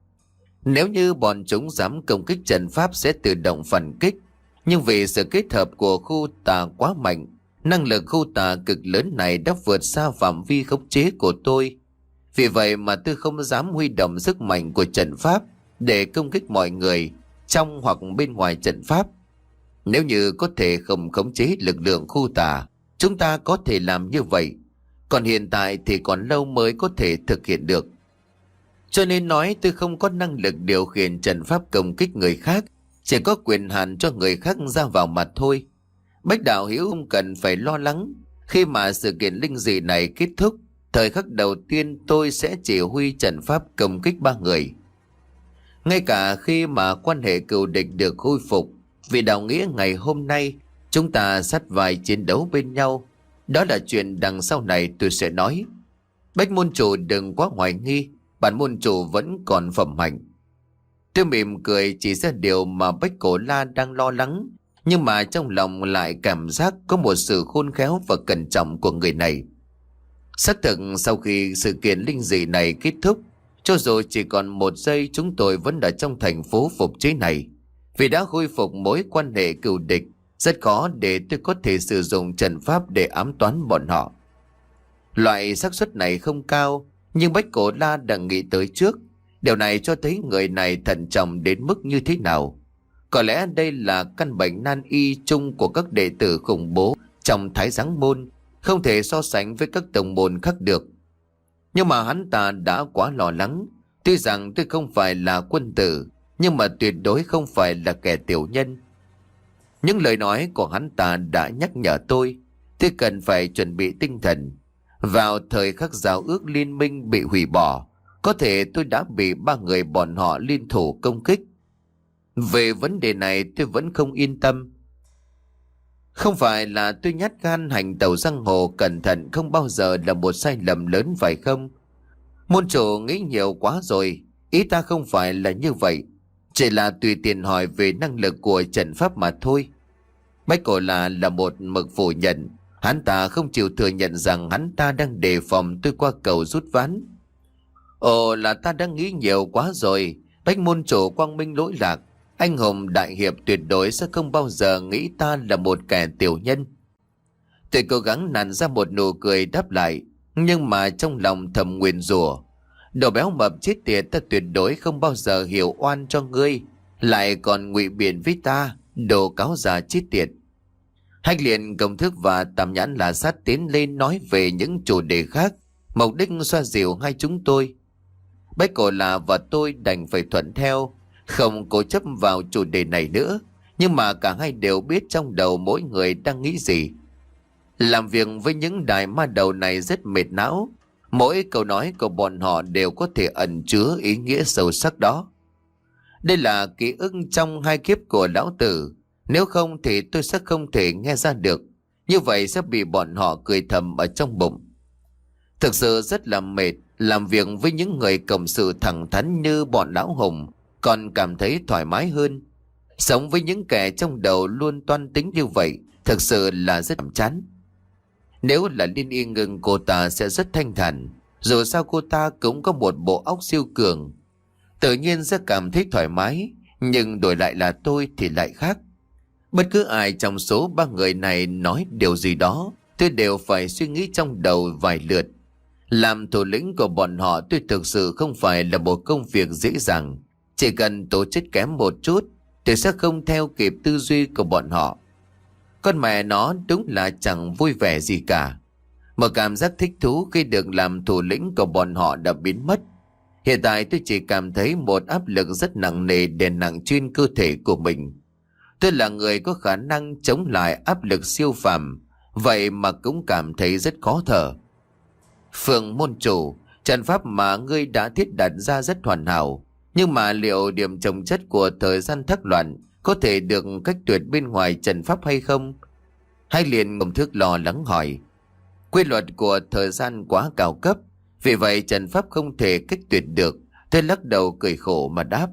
S1: Nếu như bọn chúng dám công kích trận pháp sẽ tự động phản kích. Nhưng vì sự kết hợp của khu tà quá mạnh, năng lực khu tà cực lớn này đã vượt xa phạm vi khống chế của tôi. Vì vậy mà tôi không dám huy động sức mạnh của trận pháp để công kích mọi người trong hoặc bên ngoài trận pháp. Nếu như có thể không khống chế lực lượng khu tà, chúng ta có thể làm như vậy. Còn hiện tại thì còn lâu mới có thể thực hiện được. Cho nên nói tôi không có năng lực điều khiển trận pháp công kích người khác, chỉ có quyền hạn cho người khác ra vào mà thôi. Bách đạo hữu không cần phải lo lắng. Khi mà sự kiện linh dị này kết thúc, thời khắc đầu tiên tôi sẽ chỉ huy trận pháp công kích ba người. Ngay cả khi mà quan hệ cừu địch được khôi phục, vì đạo nghĩa ngày hôm nay chúng ta sát vai chiến đấu bên nhau, đó là chuyện đằng sau này tôi sẽ nói. Bách môn chủ đừng quá hoài nghi, bản môn chủ vẫn còn phẩm hạnh. Tôi mỉm cười chỉ ra điều mà Bách Cổ La đang lo lắng, nhưng mà trong lòng lại cảm giác có một sự khôn khéo và cẩn trọng của người này. Xác thực sau khi sự kiện linh dị này kết thúc, cho dù chỉ còn một giây chúng tôi vẫn ở trong thành phố phục chế này. Vì đã khôi phục mối quan hệ cừu địch, rất khó để tôi có thể sử dụng trận pháp để ám toán bọn họ. Loại xác suất này không cao, nhưng Bách Cổ La đã nghĩ tới trước. Điều này cho thấy người này thận trọng đến mức như thế nào. Có lẽ đây là căn bệnh nan y chung của các đệ tử khủng bố trong Thái Giáng môn, không thể so sánh với các tông môn khác được. Nhưng mà hắn ta đã quá lo lắng. Tuy rằng tôi không phải là quân tử, nhưng mà tuyệt đối không phải là kẻ tiểu nhân. Những lời nói của hắn ta đã nhắc nhở tôi, tôi cần phải chuẩn bị tinh thần. Vào thời khắc giao ước liên minh bị hủy bỏ, có thể tôi đã bị ba người bọn họ liên thủ công kích. Về vấn đề này tôi vẫn không yên tâm. Không phải là tôi nhát gan hành tẩu giang hồ cẩn thận không bao giờ là một sai lầm lớn phải không? Môn chủ nghĩ nhiều quá rồi, ý ta không phải là như vậy. Chỉ là tùy tiện hỏi về năng lực của trận pháp mà thôi. Bách Cổ là là một mực phủ nhận. Hắn ta không chịu thừa nhận rằng hắn ta đang đề phòng tôi qua cầu rút ván. Ồ, là ta đang nghĩ nhiều quá rồi. Bách môn chủ quang minh lỗi lạc. Anh hùng đại hiệp tuyệt đối sẽ không bao giờ nghĩ ta là một kẻ tiểu nhân. Tôi cố gắng nặn ra một nụ cười đáp lại, nhưng mà trong lòng thầm nguyền rủa. Đồ béo mập chết tiệt, ta tuyệt đối không bao giờ hiểu oan cho ngươi, lại còn ngụy biện với ta, đồ cáo già chết tiệt. Hách Liên công thức và Tam Nhãn là sát tiến lên nói về những chủ đề khác, mục đích xoa dịu hai chúng tôi. Bách Cổ là và tôi đành phải thuận theo, không cố chấp vào chủ đề này nữa. Nhưng mà cả hai đều biết trong đầu mỗi người đang nghĩ gì. Làm việc với những đại ma đầu này rất mệt não. Mỗi câu nói của bọn họ đều có thể ẩn chứa ý nghĩa sâu sắc đó. Đây là ký ức trong hai kiếp của lão tử. Nếu không thì tôi sẽ không thể nghe ra được. Như vậy sẽ bị bọn họ cười thầm ở trong bụng. Thực sự rất là mệt. Làm việc với những người cộng sự thẳng thắn như bọn lão Hùng còn cảm thấy thoải mái hơn. Sống với những kẻ trong đầu luôn toan tính như vậy thực sự là rất chán. Nếu là Liên Y Ngưng, cô ta sẽ rất thanh thản. Dù sao cô ta cũng có một bộ óc siêu cường, tự nhiên sẽ cảm thấy thoải mái. Nhưng đổi lại là tôi thì lại khác. Bất cứ ai trong số ba người này nói điều gì đó, tôi đều phải suy nghĩ trong đầu vài lượt. Làm thủ lĩnh của bọn họ tôi thực sự không phải là một công việc dễ dàng. Chỉ cần tổ chức kém một chút thì sẽ không theo kịp tư duy của bọn họ. Con mẹ nó đúng là chẳng vui vẻ gì cả. Một cảm giác thích thú khi được làm thủ lĩnh của bọn họ đã biến mất. Hiện tại tôi chỉ cảm thấy một áp lực rất nặng nề đè nặng trên cơ thể của mình. Tôi là người có khả năng chống lại áp lực siêu phàm, vậy mà cũng cảm thấy rất khó thở. Phượng môn chủ, trận pháp mà ngươi đã thiết đặt ra rất hoàn hảo. Nhưng mà liệu điểm trồng chất của thời gian thác loạn có thể được cách tuyệt bên ngoài trận pháp hay không? Hai liền ngầm thức lo lắng hỏi. Quy luật của thời gian quá cao cấp, vì vậy trận pháp không thể cách tuyệt được. Tôi lắc đầu cười khổ mà đáp.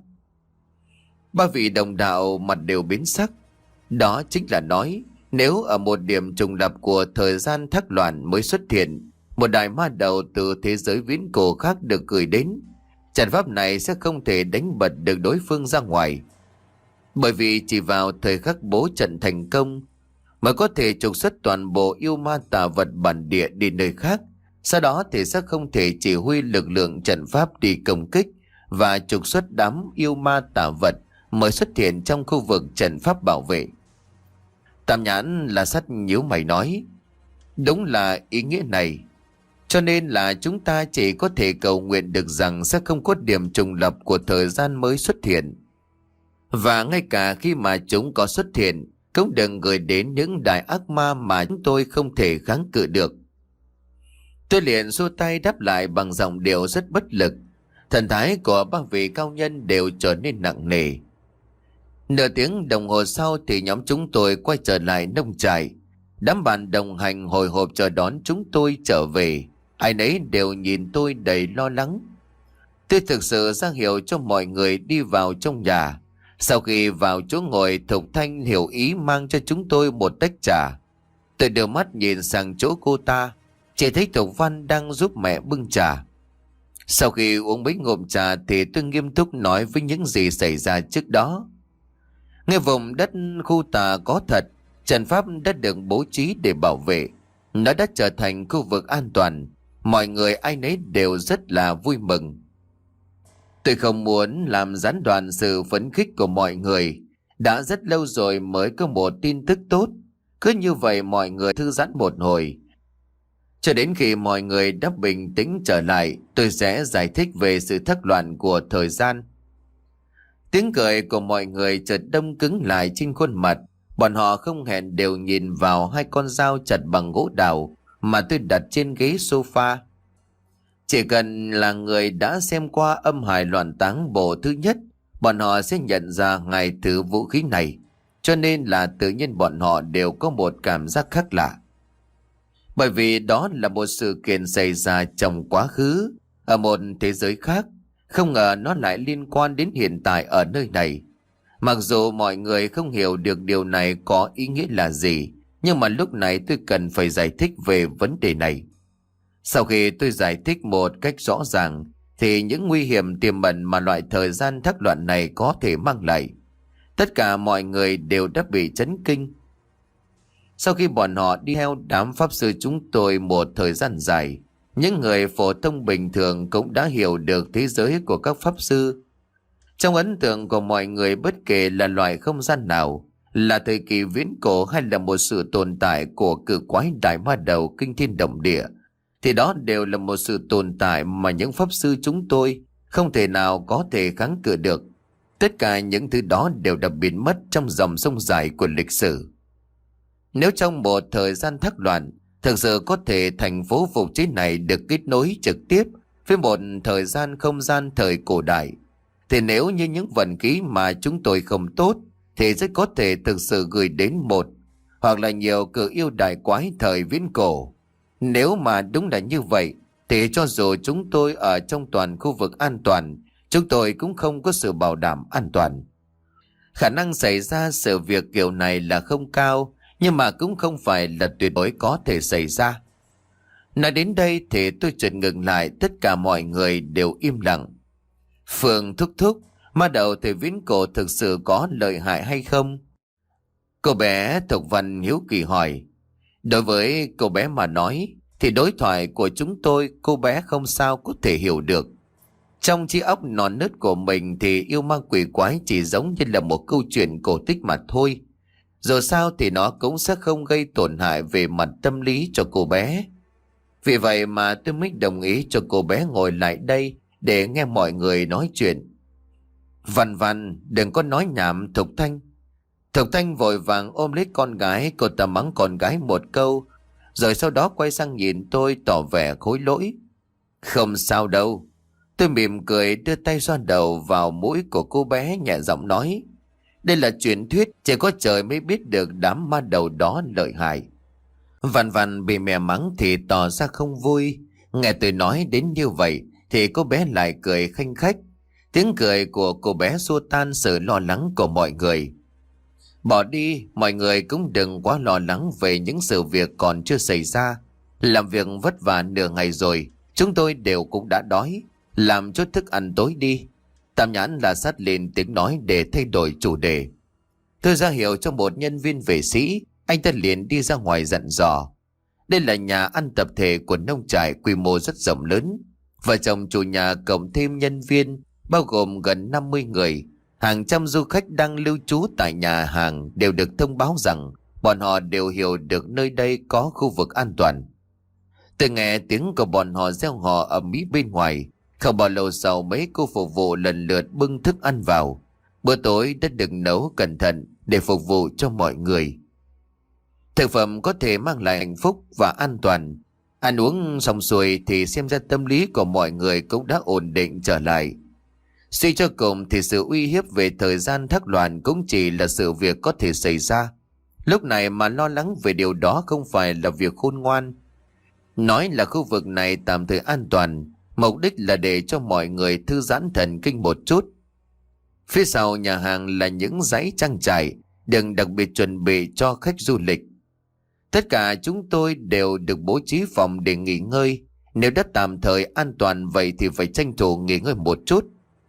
S1: Ba vị đồng đạo mặt đều biến sắc. Đó chính là nói, nếu ở một điểm trùng lập của thời gian thác loạn mới xuất hiện một đại ma đầu từ thế giới viễn cổ khác được gửi đến, trận pháp này sẽ không thể đánh bật được đối phương ra ngoài. Bởi vì chỉ vào thời khắc bố trận thành công mới có thể trục xuất toàn bộ yêu ma tà vật bản địa đi nơi khác. Sau đó thì sẽ không thể chỉ huy lực lượng trận pháp đi công kích và trục xuất đám yêu ma tà vật mới xuất hiện trong khu vực trận pháp bảo vệ. Tam Nhãn là sắt nhíu mày nói. Đúng là ý nghĩa này. Cho nên là chúng ta chỉ có thể cầu nguyện được rằng sẽ không có điểm trùng lập của thời gian mới xuất hiện. Và ngay cả khi mà chúng có xuất hiện, cũng đừng gửi đến những đại ác ma mà chúng tôi không thể kháng cự được. Tôi liền xua tay đáp lại bằng giọng điệu rất bất lực. Thần thái của ba vị cao nhân đều trở nên nặng nề. Nửa tiếng đồng hồ sau thì nhóm chúng tôi quay trở lại nông trại. Đám bạn đồng hành hồi hộp chờ đón chúng tôi trở về. Ai nấy đều nhìn tôi đầy lo lắng. Tôi thực sự ra hiệu cho mọi người đi vào trong nhà. Sau khi vào chỗ ngồi, Thục Thanh hiểu ý mang cho chúng tôi một tách trà. Tôi đưa mắt nhìn sang chỗ cô ta, chỉ thấy Thục Văn đang giúp mẹ bưng trà. Sau khi uống mấy ngụm trà thì tôi nghiêm túc nói với những gì xảy ra trước đó. Ngay vùng đất khu tà có thật, trận pháp đã được bố trí để bảo vệ. Nó đã trở thành khu vực an toàn. Mọi người ai nấy đều rất là vui mừng. Tôi không muốn làm gián đoạn sự phấn khích của mọi người. Đã rất lâu rồi mới có một tin tức tốt. Cứ như vậy mọi người thư giãn một hồi. Cho đến khi mọi người đã bình tĩnh trở lại, tôi sẽ giải thích về sự thất loạn của thời gian. Tiếng cười của mọi người chợt đông cứng lại trên khuôn mặt. Bọn họ không hẹn đều nhìn vào hai con dao chặt bằng gỗ đào mà tôi đặt trên ghế sofa. Chỉ cần là người đã xem qua Âm Hải Loạn Táng bộ thứ nhất, bọn họ sẽ nhận ra ngài thứ vũ khí này. Cho nên là tự nhiên bọn họ đều có một cảm giác khác lạ. Bởi vì đó là một sự kiện xảy ra trong quá khứ, ở một thế giới khác. Không ngờ nó lại liên quan đến hiện tại ở nơi này. Mặc dù mọi người không hiểu được điều này có ý nghĩa là gì, nhưng mà lúc này tôi cần phải giải thích về vấn đề này. Sau khi tôi giải thích một cách rõ ràng, thì những nguy hiểm tiềm ẩn mà loại thời gian thác loạn này có thể mang lại, tất cả mọi người đều đã bị chấn kinh. Sau khi bọn họ đi theo đám pháp sư chúng tôi một thời gian dài, những người phổ thông bình thường cũng đã hiểu được thế giới của các pháp sư. Trong ấn tượng của mọi người, bất kể là loại không gian nào, là thời kỳ viễn cổ hay là một sự tồn tại của cự quái đại ma đầu kinh thiên động địa, thì đó đều là một sự tồn tại mà những pháp sư chúng tôi không thể nào có thể kháng cự được. Tất cả những thứ đó đều đã biến mất trong dòng sông dài của lịch sử. Nếu trong một thời gian thác loạn, thực sự có thể thành phố phục chế này được kết nối trực tiếp với một thời gian không gian thời cổ đại, thì nếu như những vận khí mà chúng tôi không tốt, thì rất có thể thực sự gửi đến một hoặc là nhiều cự yêu đại quái thời viễn cổ. Nếu mà đúng là như vậy, thì cho dù chúng tôi ở trong toàn khu vực an toàn, chúng tôi cũng không có sự bảo đảm an toàn. Khả năng xảy ra sự việc kiểu này là không cao, nhưng mà cũng không phải là tuyệt đối có thể xảy ra. Nói đến đây thì tôi chợt ngừng lại, tất cả mọi người đều im lặng. Phương thúc thúc, ma đầu thầy viễn cổ thực sự có lợi hại hay không? Cô bé Thục Văn hiếu kỳ hỏi. Đối với cô bé mà nói, thì đối thoại của chúng tôi cô bé không sao có thể hiểu được. Trong trí óc non nớt của mình thì yêu ma quỷ quái chỉ giống như là một câu chuyện cổ tích mà thôi. Dù sao thì nó cũng sẽ không gây tổn hại về mặt tâm lý cho cô bé. Vì vậy mà tôi mới đồng ý cho cô bé ngồi lại đây để nghe mọi người nói chuyện. Văn Văn, đừng có nói nhảm Thục Thanh. Thục Thanh vội vàng ôm lấy con gái, cô ta mắng con gái một câu, rồi sau đó quay sang nhìn tôi tỏ vẻ hối lỗi. Không sao đâu. Tôi mỉm cười đưa tay xoa đầu vào mũi của cô bé, nhẹ giọng nói. Đây là truyền thuyết, chỉ có trời mới biết được đám ma đầu đó lợi hại. Văn Văn bị mẹ mắng thì tỏ ra không vui. Nghe tôi nói đến như vậy thì cô bé lại cười khanh khách. Tiếng cười của cô bé xua tan sự lo lắng của mọi người. Bỏ đi, mọi người cũng đừng quá lo lắng về những sự việc còn chưa xảy ra. Làm việc vất vả nửa ngày rồi, chúng tôi đều cũng đã đói. Làm chút thức ăn tối đi. Tam Nhãn là sát lên tiếng nói để thay đổi chủ đề. Tôi ra hiệu cho một nhân viên vệ sĩ, anh ta liền đi ra ngoài dặn dò. Đây là nhà ăn tập thể của nông trại quy mô rất rộng lớn. Vợ chồng chủ nhà cộng thêm nhân viên, bao gồm gần năm mươi người. Hàng trăm du khách đang lưu trú tại nhà hàng đều được thông báo rằng bọn họ đều hiểu được nơi đây có khu vực an toàn. Từ nghe tiếng của bọn họ reo hò ầm ĩ bên ngoài, không bao lâu sau mấy cô phục vụ lần lượt bưng thức ăn vào. Bữa tối đã được nấu cẩn thận để phục vụ cho mọi người. Thực phẩm có thể mang lại hạnh phúc và an toàn. Ăn uống xong xuôi thì xem ra tâm lý của mọi người cũng đã ổn định trở lại. Suy cho cùng thì sự uy hiếp về thời gian thác loạn cũng chỉ là sự việc có thể xảy ra. Lúc này mà lo lắng về điều đó không phải là việc khôn ngoan. Nói là khu vực này tạm thời an toàn, mục đích là để cho mọi người thư giãn thần kinh một chút. Phía sau nhà hàng là những dãy trang trại, đừng đặc biệt chuẩn bị cho khách du lịch. Tất cả chúng tôi đều được bố trí phòng để nghỉ ngơi. Nếu đã tạm thời an toàn vậy thì phải tranh thủ nghỉ ngơi một chút.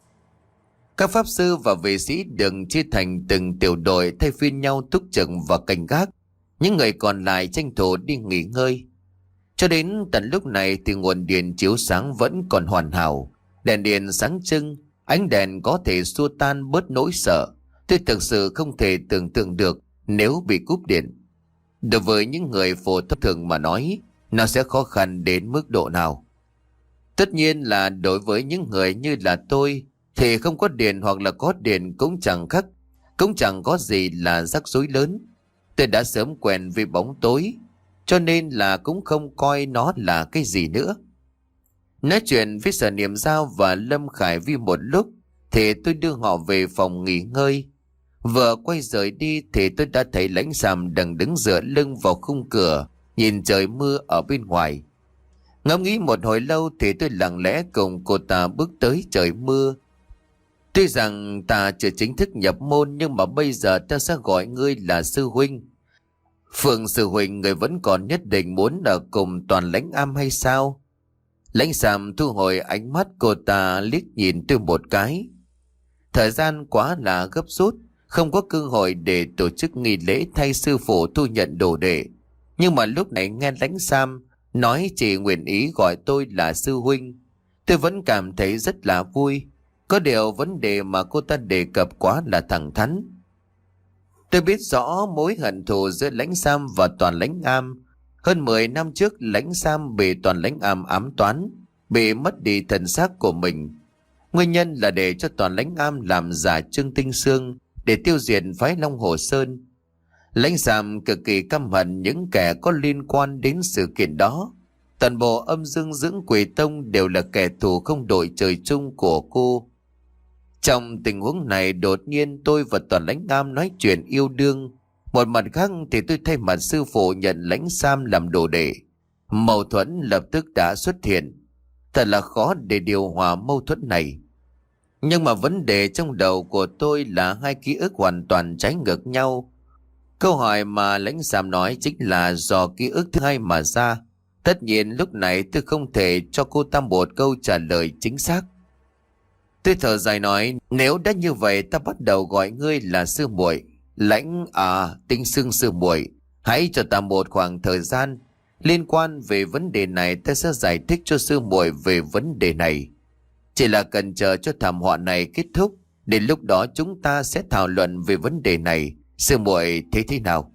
S1: Các pháp sư và vệ sĩ được chia thành từng tiểu đội thay phiên nhau túc trực và canh gác. Những người còn lại tranh thủ đi nghỉ ngơi. Cho đến tận lúc này thì nguồn điện chiếu sáng vẫn còn hoàn hảo. Đèn điện sáng trưng, ánh đèn có thể xua tan bớt nỗi sợ. Tôi thực sự không thể tưởng tượng được nếu bị cúp điện. Đối với những người phổ thông thường mà nói, nó sẽ khó khăn đến mức độ nào. Tất nhiên là đối với những người như là tôi thì không có điện hoặc là có điện cũng chẳng khác, cũng chẳng có gì là rắc rối lớn. Tôi đã sớm quen với bóng tối, cho nên là cũng không coi nó là cái gì nữa. Nói chuyện với Sở Niệm Giao và Lâm Khải Vi một lúc thì tôi đưa họ về phòng nghỉ ngơi. Vừa quay rời đi thì tôi đã thấy Lãnh Sàm đang đứng dựa lưng vào khung cửa, nhìn trời mưa ở bên ngoài. Ngẫm nghĩ một hồi lâu thì tôi lặng lẽ cùng cô ta bước tới trời mưa. Tuy rằng ta chưa chính thức nhập môn, nhưng mà bây giờ ta sẽ gọi ngươi là sư huynh. Phượng sư huynh, người vẫn còn nhất định muốn ở cùng Toàn Lãnh Am hay sao? Lãnh Sàm thu hồi ánh mắt, cô ta liếc nhìn tôi một cái. Thời gian quá là gấp rút, không có cơ hội để tổ chức nghi lễ thay sư phụ thu nhận đồ đệ. Nhưng mà lúc này nghe Lãnh Sam nói chỉ nguyện ý gọi tôi là sư huynh, tôi vẫn cảm thấy rất là vui. Có điều vấn đề mà cô ta đề cập quá là thẳng thắn. Tôi biết rõ mối hận thù giữa Lãnh Sam và Toàn Lãnh Am. Hơn mười năm trước, Lãnh Sam bị Toàn Lãnh Am ám toán, bị mất đi thần xác của mình. Nguyên nhân là để cho Toàn Lãnh Am làm giả Trương Tinh Sương để tiêu diệt phái Long Hồ Sơn. Lãnh Sam cực kỳ căm hận những kẻ có liên quan đến sự kiện đó. Toàn bộ âm dương dưỡng quỷ tông đều là kẻ thù không đội trời chung của cô. Trong tình huống này, đột nhiên tôi và Toàn Lãnh Am nói chuyện yêu đương. Một mặt khác thì tôi thay mặt sư phụ nhận Lãnh Sam làm đồ đệ. Mâu thuẫn lập tức đã xuất hiện. Thật là khó để điều hòa mâu thuẫn này. Nhưng mà vấn đề trong đầu của tôi là hai ký ức hoàn toàn trái ngược nhau. Câu hỏi mà lãnh Sam nói chính là do ký ức thứ hai mà ra. Tất nhiên lúc này tôi không thể cho cô ta một câu trả lời chính xác. Tôi thở dài nói, nếu đã như vậy ta bắt đầu gọi ngươi là sư muội. Lãnh à, tinh xưng sư muội, hãy cho ta một khoảng thời gian. Liên quan về vấn đề này ta sẽ giải thích cho sư muội về vấn đề này. Chỉ là cần chờ cho thảm họa này kết thúc, đến lúc đó chúng ta sẽ thảo luận về vấn đề này. Sư muội thấy thế nào?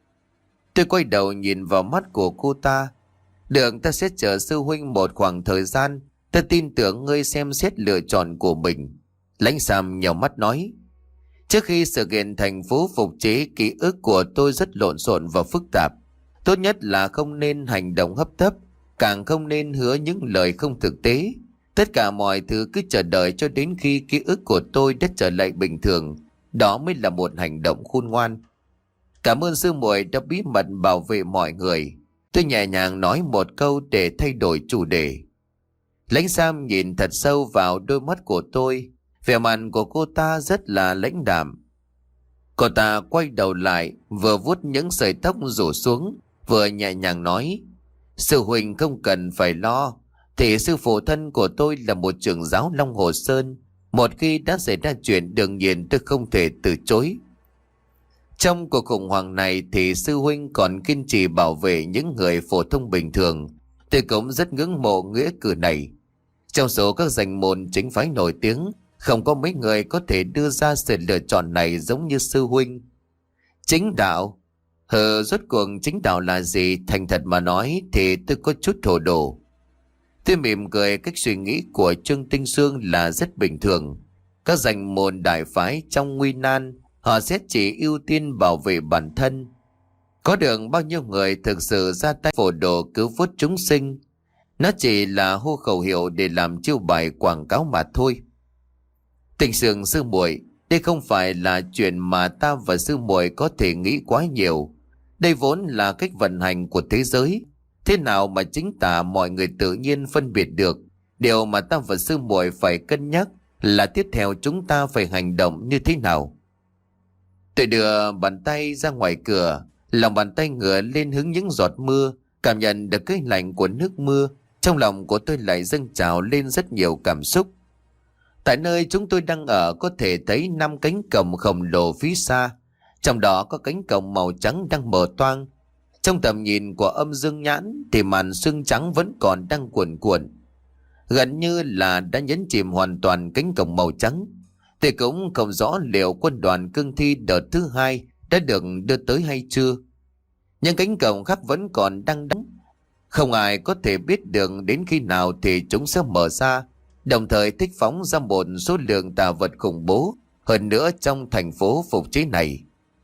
S1: Tôi quay đầu nhìn vào mắt của cô ta. Được, ta sẽ chờ sư huynh một khoảng thời gian. Ta tin tưởng ngươi xem xét lựa chọn của mình. Lãnh Sam nhào mắt nói. Trước khi sự kiện thành phố phục chế, ký ức của tôi rất lộn xộn và phức tạp. Tốt nhất là không nên hành động hấp tấp, càng không nên hứa những lời không thực tế. Tất cả mọi thứ cứ chờ đợi cho đến khi ký ức của tôi đã trở lại bình thường. Đó mới là một hành động khôn ngoan. Cảm ơn sư muội đã bí mật bảo vệ mọi người. Tôi nhẹ nhàng nói một câu để thay đổi chủ đề. Lãnh Sam nhìn thật sâu vào đôi mắt của tôi. Vẻ mặt của cô ta rất là lãnh đạm. Cô ta quay đầu lại, vừa vuốt những sợi tóc rủ xuống, vừa nhẹ nhàng nói. Sư huynh không cần phải lo. Thì sư phụ thân của tôi là một trưởng giáo Long Hồ Sơn. Một khi đã xảy ra chuyện, đương nhiên tôi không thể từ chối. Trong cuộc khủng hoảng này thì sư huynh còn kiên trì bảo vệ những người phổ thông bình thường. Tôi cũng rất ngưỡng mộ nghĩa cử này. Trong số các danh môn chính phái nổi tiếng, không có mấy người có thể đưa ra sự lựa chọn này giống như sư huynh. Chính đạo? Hờ, rốt cuộc chính đạo là gì? Thành thật mà nói thì tôi có chút thổ đồ. Tôi mỉm cười, cách suy nghĩ của Trương Tinh Sương là rất bình thường. Các danh môn đại phái trong nguy nan, họ sẽ chỉ ưu tiên bảo vệ bản thân. Có được bao nhiêu người thực sự ra tay phổ đồ cứu vớt chúng sinh? Nó chỉ là hô khẩu hiệu để làm chiêu bài quảng cáo mà thôi. Tinh Sương sư muội, đây không phải là chuyện mà ta và sư muội có thể nghĩ quá nhiều. Đây vốn là cách vận hành của thế giới. Thế nào mà chính tả mọi người tự nhiên phân biệt được. Điều mà ta và sư muội phải cân nhắc là tiếp theo chúng ta phải hành động như thế nào. Tôi đưa bàn tay ra ngoài cửa, lòng bàn tay ngửa lên hứng những giọt mưa, cảm nhận được cái lạnh của nước mưa. Trong lòng của tôi lại dâng trào lên rất nhiều cảm xúc. Tại nơi chúng tôi đang ở có thể thấy năm cánh cổng khổng lồ phía xa. Trong đó có cánh cổng màu trắng đang mở toang. Trong tầm nhìn của âm dương nhãn thì màn sương trắng vẫn còn đang cuồn cuộn. Gần như là đã nhấn chìm hoàn toàn cánh cổng màu trắng. Tôi cũng không rõ liệu quân đoàn cương thi đợt thứ hai đã được đưa tới hay chưa. Nhưng cánh cổng khác vẫn còn đang đóng. Không ai có thể biết được đến khi nào thì chúng sẽ mở ra, đồng thời thích phóng ra một số lượng tà vật khủng bố hơn nữa trong thành phố phục chế này.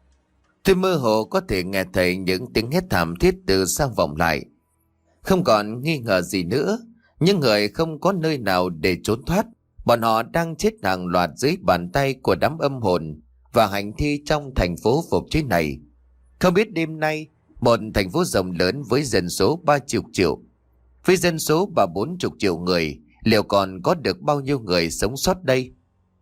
S1: Tôi mơ hồ có thể nghe thấy những tiếng hét thảm thiết từ xa vọng lại. Không còn nghi ngờ gì nữa, những người không có nơi nào để trốn thoát. Bọn họ đang chết hàng loạt dưới bàn tay của đám âm hồn và hành thi trong thành phố phục chế này. Không biết đêm nay, một thành phố rộng lớn với dân số ba chục triệu, với dân số ba bốn chục triệu người, liệu còn có được bao nhiêu người sống sót đây?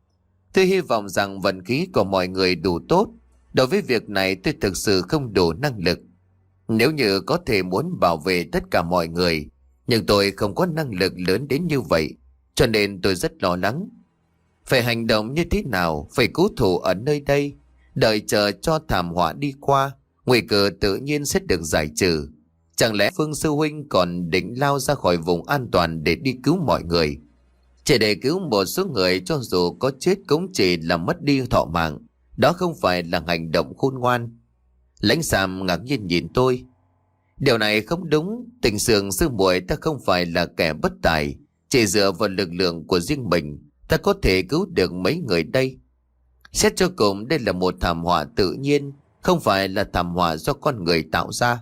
S1: Tôi hy vọng rằng vận khí của mọi người đủ tốt. Đối với việc này tôi thực sự không đủ năng lực. Nếu như có thể muốn bảo vệ tất cả mọi người, nhưng tôi không có năng lực lớn đến như vậy, cho nên tôi rất lo lắng. Phải hành động như thế nào? Phải cố thủ ở nơi đây, đợi chờ cho thảm họa đi qua, nguy cơ tự nhiên sẽ được giải trừ. Chẳng lẽ Phương sư huynh còn định lao ra khỏi vùng an toàn để đi cứu mọi người? Chỉ để cứu một số người, cho dù có chết cũng chỉ là mất đi thọ mạng. Đó không phải là hành động khôn ngoan. Lãnh Sam ngạc nhiên nhìn tôi. Điều này không đúng. Tình Sương sư muội, ta không phải là kẻ bất tài. Chỉ dựa vào lực lượng của riêng mình, ta có thể cứu được mấy người đây. Xét cho cùng, đây là một thảm họa tự nhiên, không phải là thảm họa do con người tạo ra.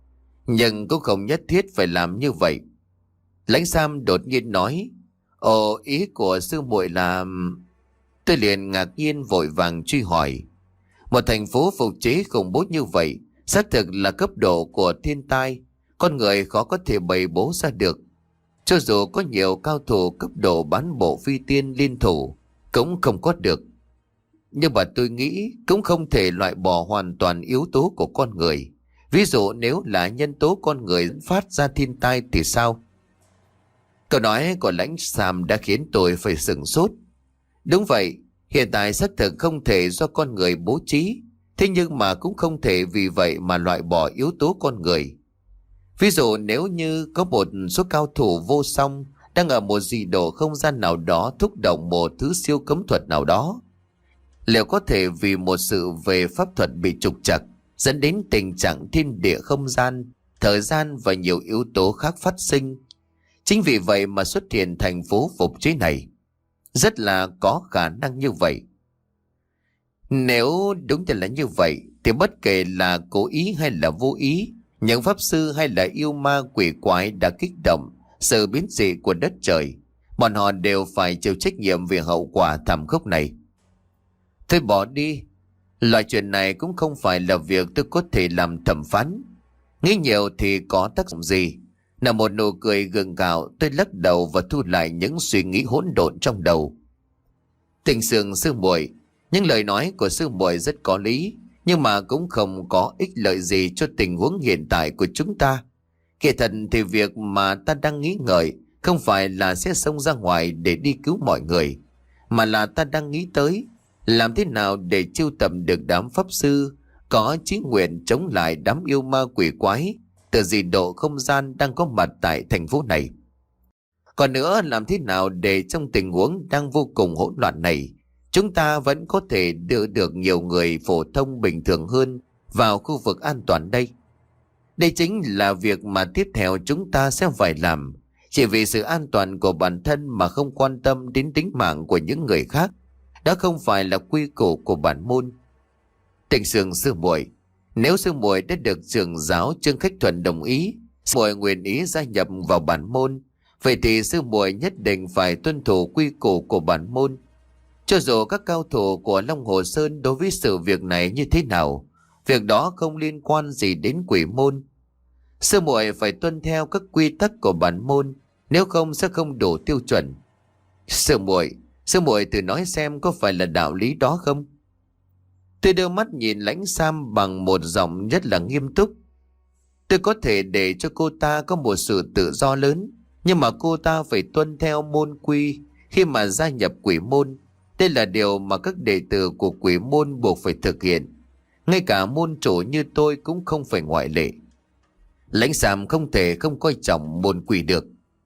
S1: Nhưng cũng không nhất thiết phải làm như vậy. Lãnh Sam đột nhiên nói. Ồ, ý của sư muội là... Tôi liền ngạc nhiên vội vàng truy hỏi. Một thành phố phục chế khủng bố như vậy, xác thực là cấp độ của thiên tai, con người khó có thể bày bố ra được. Cho dù có nhiều cao thủ cấp độ bán bộ phi tiên liên thủ cũng không có được. Nhưng mà tôi nghĩ cũng không thể loại bỏ hoàn toàn yếu tố của con người. Ví dụ nếu là nhân tố con người phát ra thiên tai thì sao? Câu nói của Lãnh Sam đã khiến tôi phải sửng sốt. Đúng vậy, hiện tại xác thực không thể do con người bố trí, thế nhưng mà cũng không thể vì vậy mà loại bỏ yếu tố con người. Ví dụ nếu như có một số cao thủ vô song đang ở một dị độ không gian nào đó thúc động một thứ siêu cấm thuật nào đó, liệu có thể vì một sự về pháp thuật bị trục trặc dẫn đến tình trạng thiên địa không gian, thời gian và nhiều yếu tố khác phát sinh? Chính vì vậy mà xuất hiện thành phố phục chế này. Rất là có khả năng như vậy. Nếu đúng thật là như vậy thì bất kể là cố ý hay là vô ý, những pháp sư hay là yêu ma quỷ quái đã kích động sự biến dị của đất trời, bọn họ đều phải chịu trách nhiệm về hậu quả thảm khốc này. Thôi bỏ đi, loại chuyện này cũng không phải là việc tôi có thể làm thẩm phán. Nghĩ nhiều thì có tác dụng gì? Nở một nụ cười gượng gạo, tôi lắc đầu và thu lại những suy nghĩ hỗn độn trong đầu. Tình sương sư muội, những lời nói của sư muội rất có lý, nhưng mà cũng không có ích lợi gì cho tình huống hiện tại của chúng ta. Kể thật thì việc mà ta đang nghĩ ngợi không phải là sẽ xông ra ngoài để đi cứu mọi người, mà là ta đang nghĩ tới làm thế nào để chiêu tập được đám pháp sư có chí nguyện chống lại đám yêu ma quỷ quái từ dị độ không gian đang có mặt tại thành phố này. Còn nữa, làm thế nào để trong tình huống đang vô cùng hỗn loạn này, chúng ta vẫn có thể đưa được nhiều người phổ thông bình thường hơn vào khu vực an toàn đây. Đây chính là việc mà tiếp theo chúng ta sẽ phải làm, chỉ vì sự an toàn của bản thân mà không quan tâm đến tính mạng của những người khác. Đó không phải là quy củ của bản môn. Tịnh Sương sư muội, nếu sư muội đã được trưởng giáo Trương Khách Thuần đồng ý, sư muội nguyện ý gia nhập vào bản môn, vậy thì sư muội nhất định phải tuân thủ quy củ của bản môn. Cho dù các cao thủ của Long Hồ Sơn đối với sự việc này như thế nào, việc đó không liên quan gì đến quỷ môn. Sư muội phải tuân theo các quy tắc của bản môn, nếu không sẽ không đủ tiêu chuẩn. Sư muội, sư muội thử nói xem có phải là đạo lý đó không? Tôi đưa mắt nhìn Lãnh Sam bằng một giọng rất là nghiêm túc. Tôi có thể để cho cô ta có một sự tự do lớn, nhưng mà cô ta phải tuân theo môn quy khi mà gia nhập quỷ môn. Đây là điều mà các đệ tử của quỷ môn buộc phải thực hiện. Ngay cả môn chủ như tôi cũng không phải ngoại lệ. Lãnh Sam không thể không coi trọng môn quỷ được.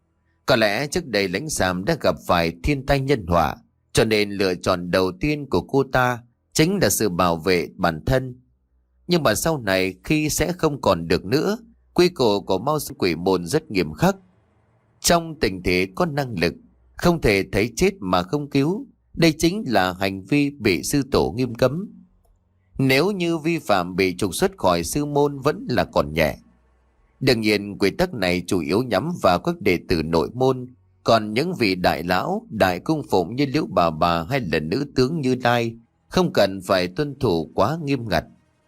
S1: Có lẽ trước đây Lãnh Sam đã gặp phải thiên tai nhân họa, cho nên lựa chọn đầu tiên của cô ta chính là sự bảo vệ bản thân. Nhưng mà sau này khi sẽ không còn được nữa, quy củ của Mao Sơn quỷ môn rất nghiêm khắc. Trong tình thế có năng lực, không thể thấy chết mà không cứu. Đây chính là hành vi bị sư tổ nghiêm cấm. Nếu như vi phạm bị trục xuất khỏi sư môn vẫn là còn nhẹ. Đương nhiên quy tắc này chủ yếu nhắm vào các đệ tử nội môn, còn những vị đại lão, đại cung phụng như Liễu Bà Bà hay là nữ tướng Như Lai không cần phải tuân thủ quá nghiêm ngặt.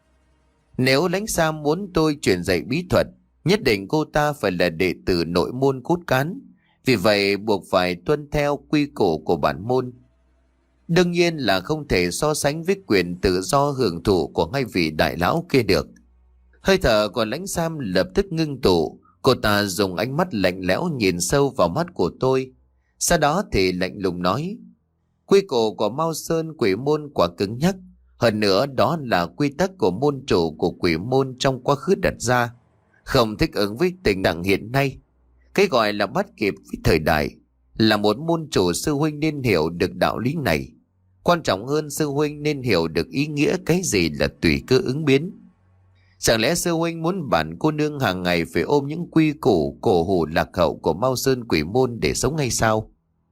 S1: Nếu Lãnh Sam muốn tôi truyền dạy bí thuật, nhất định cô ta phải là đệ tử nội môn cốt cán, vì vậy buộc phải tuân theo quy củ của bản môn. Đương nhiên là không thể so sánh với quyền tự do hưởng thụ của hai vị đại lão kia được. Hơi thở của Lãnh Sam lập tức ngưng tụ, cô ta dùng ánh mắt lạnh lẽo nhìn sâu vào mắt của tôi. Sau đó thì lạnh lùng nói: quy củ của Mao Sơn quỷ môn quả cứng nhắc, hơn nữa đó là quy tắc của môn chủ của quỷ môn trong quá khứ đặt ra, không thích ứng với tình trạng hiện nay. Cái gọi là bắt kịp với thời đại, là một môn chủ sư huynh nên hiểu được đạo lý này. Quan trọng hơn, sư huynh nên hiểu được ý nghĩa cái gì là tùy cơ ứng biến. Chẳng lẽ sư huynh muốn bản cô nương hàng ngày phải ôm những quy củ cổ hủ lạc hậu của Mao Sơn quỷ môn để sống hay sao?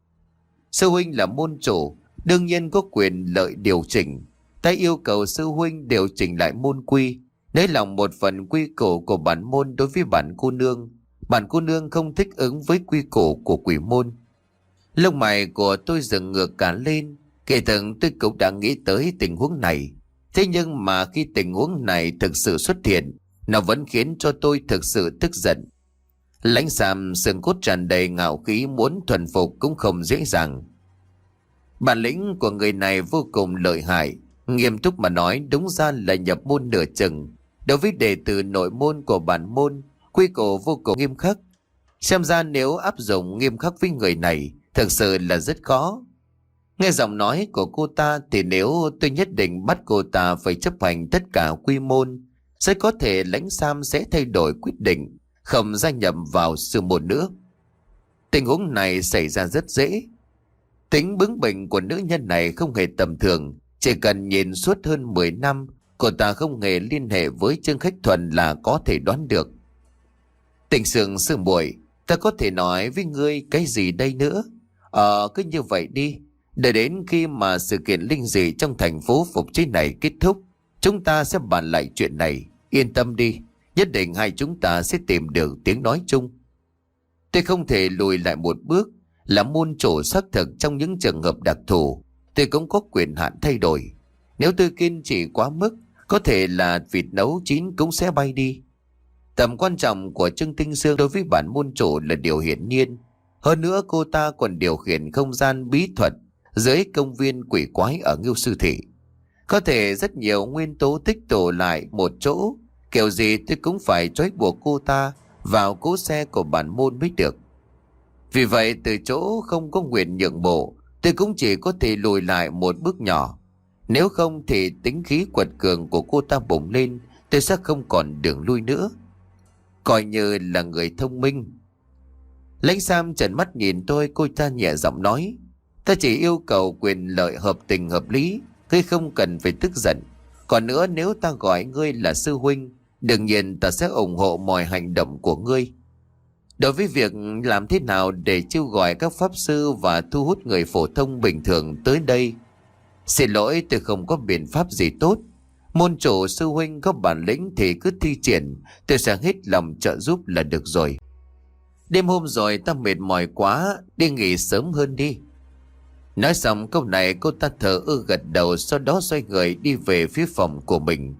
S1: Sư huynh là môn chủ, đương nhiên có quyền lợi điều chỉnh. Ta yêu cầu sư huynh điều chỉnh lại môn quy, nới lòng một phần quy củ của bản môn đối với bản cô nương. Bản cô nương không thích ứng với quy củ của quỷ môn. Lông mày của tôi dựng ngược cả lên. Kể từng tôi cũng đã nghĩ tới tình huống này. Thế nhưng mà khi tình huống này thực sự xuất hiện, nó vẫn khiến cho tôi thực sự tức giận. Lãnh Sam xương cốt tràn đầy ngạo khí, muốn thuần phục cũng không dễ dàng. Bản lĩnh của người này vô cùng lợi hại, nghiêm túc mà nói đúng ra là nhập môn nửa chừng. Đối với đệ tử nội môn của bản môn, quy củ vô cùng nghiêm khắc. Xem ra nếu áp dụng nghiêm khắc với người này, thực sự là rất khó. Nghe giọng nói của cô ta thì nếu tôi nhất định bắt cô ta phải chấp hành tất cả quy môn, rất có thể Lãnh Sam sẽ thay đổi quyết định, không gia nhập vào sư môn nữa. Tình huống này xảy ra rất dễ. Tính bướng bỉnh của nữ nhân này không hề tầm thường. Chỉ cần nhìn suốt hơn mười năm, cô ta không hề liên hệ với Trương Khách Thuần là có thể đoán được. Tình sương sư muội, ta có thể nói với ngươi cái gì đây nữa? Ờ, cứ như vậy đi. Đợi đến khi mà sự kiện linh dị trong thành phố phục chế này kết thúc, chúng ta sẽ bàn lại chuyện này. Yên tâm đi, nhất định hai chúng ta sẽ tìm được tiếng nói chung. Tôi không thể lùi lại một bước. Là môn chủ xác thực trong những trường hợp đặc thù, tôi cũng có quyền hạn thay đổi. Nếu tôi kiên trì quá mức, có thể là vịt nấu chín cũng sẽ bay đi. Tầm quan trọng của Trương Tinh Sương đối với bản môn chủ là điều hiển nhiên. Hơn nữa cô ta còn điều khiển không gian bí thuật dưới công viên quỷ quái ở Ngưu Sư Thị. Có thể rất nhiều nguyên tố tích tụ lại một chỗ, kiểu gì tôi cũng phải trói buộc cô ta vào cỗ xe của bản môn mới được. Vì vậy từ chỗ không có nguyện nhượng bộ, tôi cũng chỉ có thể lùi lại một bước nhỏ. Nếu không thì tính khí quật cường của cô ta bùng lên, tôi sẽ không còn đường lui nữa. Coi như là người thông minh. Lãnh Sam trợn mắt nhìn tôi, cô ta nhẹ giọng nói: ta chỉ yêu cầu quyền lợi hợp tình hợp lý, ngươi không cần phải tức giận. Còn nữa, nếu ta gọi ngươi là sư huynh, đương nhiên ta sẽ ủng hộ mọi hành động của ngươi. Đối với việc làm thế nào để chiêu gọi các pháp sư và thu hút người phổ thông bình thường tới đây, xin lỗi, tôi không có biện pháp gì tốt. Môn chủ sư huynh có bản lĩnh thì cứ thi triển, tôi sẽ hết lòng trợ giúp là được rồi. Đêm hôm rồi ta mệt mỏi quá, đi nghỉ sớm hơn đi. Nói xong câu này, cô ta thở ơ gật đầu, sau đó xoay người đi về phía phòng của mình.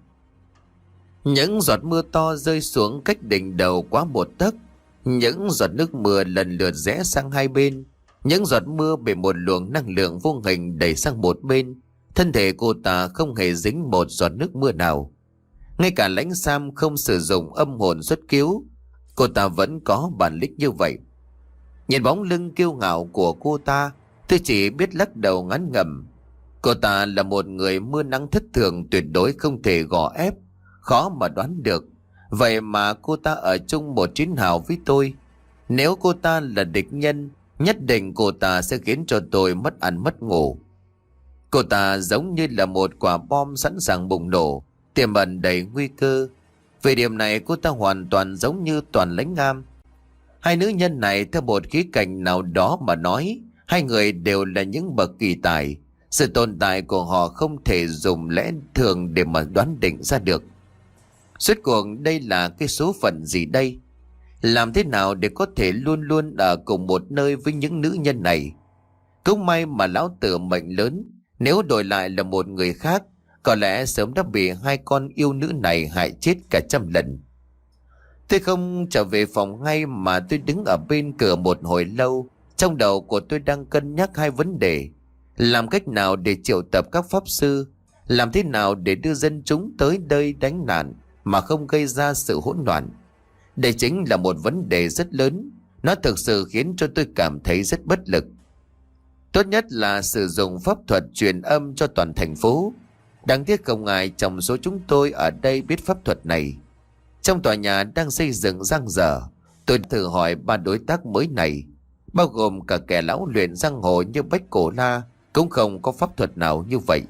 S1: Những giọt mưa to rơi xuống cách đỉnh đầu quá một tấc. Những giọt nước mưa lần lượt rẽ sang hai bên. Những giọt mưa bị một luồng năng lượng vô hình đẩy sang một bên. Thân thể cô ta không hề dính một giọt nước mưa nào. Ngay cả Lãnh Sam không sử dụng âm hồn xuất cứu, cô ta vẫn có bản lĩnh như vậy. Nhìn bóng lưng kiêu ngạo của cô ta, tôi chỉ biết lắc đầu ngán ngẩm. Cô ta là một người mưa nắng thất thường, tuyệt đối không thể gò ép, khó mà đoán được. Vậy mà cô ta ở chung một chiến hào với tôi. Nếu cô ta là địch nhân, nhất định cô ta sẽ khiến cho tôi mất ăn mất ngủ. Cô ta giống như là một quả bom sẵn sàng bùng nổ, tiềm ẩn đầy nguy cơ. Về điểm này cô ta hoàn toàn giống như Toàn Lãnh Am. Hai nữ nhân này theo một khía cạnh nào đó mà nói, hai người đều là những bậc kỳ tài. Sự tồn tại của họ không thể dùng lẽ thường để mà đoán định ra được. Suốt cuộc đây là cái số phận gì đây? Làm thế nào để có thể luôn luôn ở cùng một nơi với những nữ nhân này? Cũng may mà lão tử mệnh lớn, nếu đổi lại là một người khác, có lẽ sớm đã bị hai con yêu nữ này hại chết cả trăm lần. Tôi không trở về phòng ngay mà tôi đứng ở bên cửa một hồi lâu. Trong đầu của tôi đang cân nhắc hai vấn đề. Làm cách nào để triệu tập các pháp sư? Làm thế nào để đưa dân chúng tới đây đánh nạn mà không gây ra sự hỗn loạn? Đây chính là một vấn đề rất lớn. Nó thực sự khiến cho tôi cảm thấy rất bất lực. Tốt nhất là sử dụng pháp thuật truyền âm cho toàn thành phố. Đáng tiếc không ai trong số chúng tôi ở đây biết pháp thuật này. Trong tòa nhà đang xây dựng dang dở, tôi thử hỏi ba đối tác mới này, bao gồm cả kẻ lão luyện giang hồ như Bách Cổ La, cũng không có pháp thuật nào như vậy.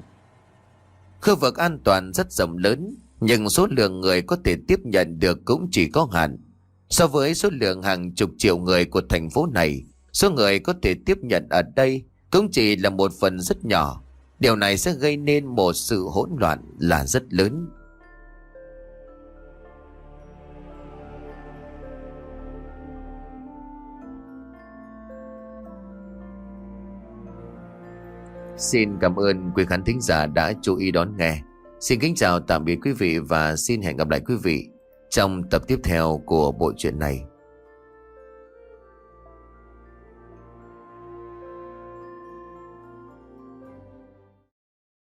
S1: Khu vực an toàn rất rộng lớn, nhưng số lượng người có thể tiếp nhận được cũng chỉ có hạn. So với số lượng hàng chục triệu người của thành phố này, số người có thể tiếp nhận ở đây cũng chỉ là một phần rất nhỏ. Điều này sẽ gây nên một sự hỗn loạn là rất lớn. Xin cảm ơn quý khán thính giả đã chú ý đón nghe. Xin kính chào tạm biệt quý vị và xin hẹn gặp lại quý vị trong tập tiếp theo của bộ truyện này.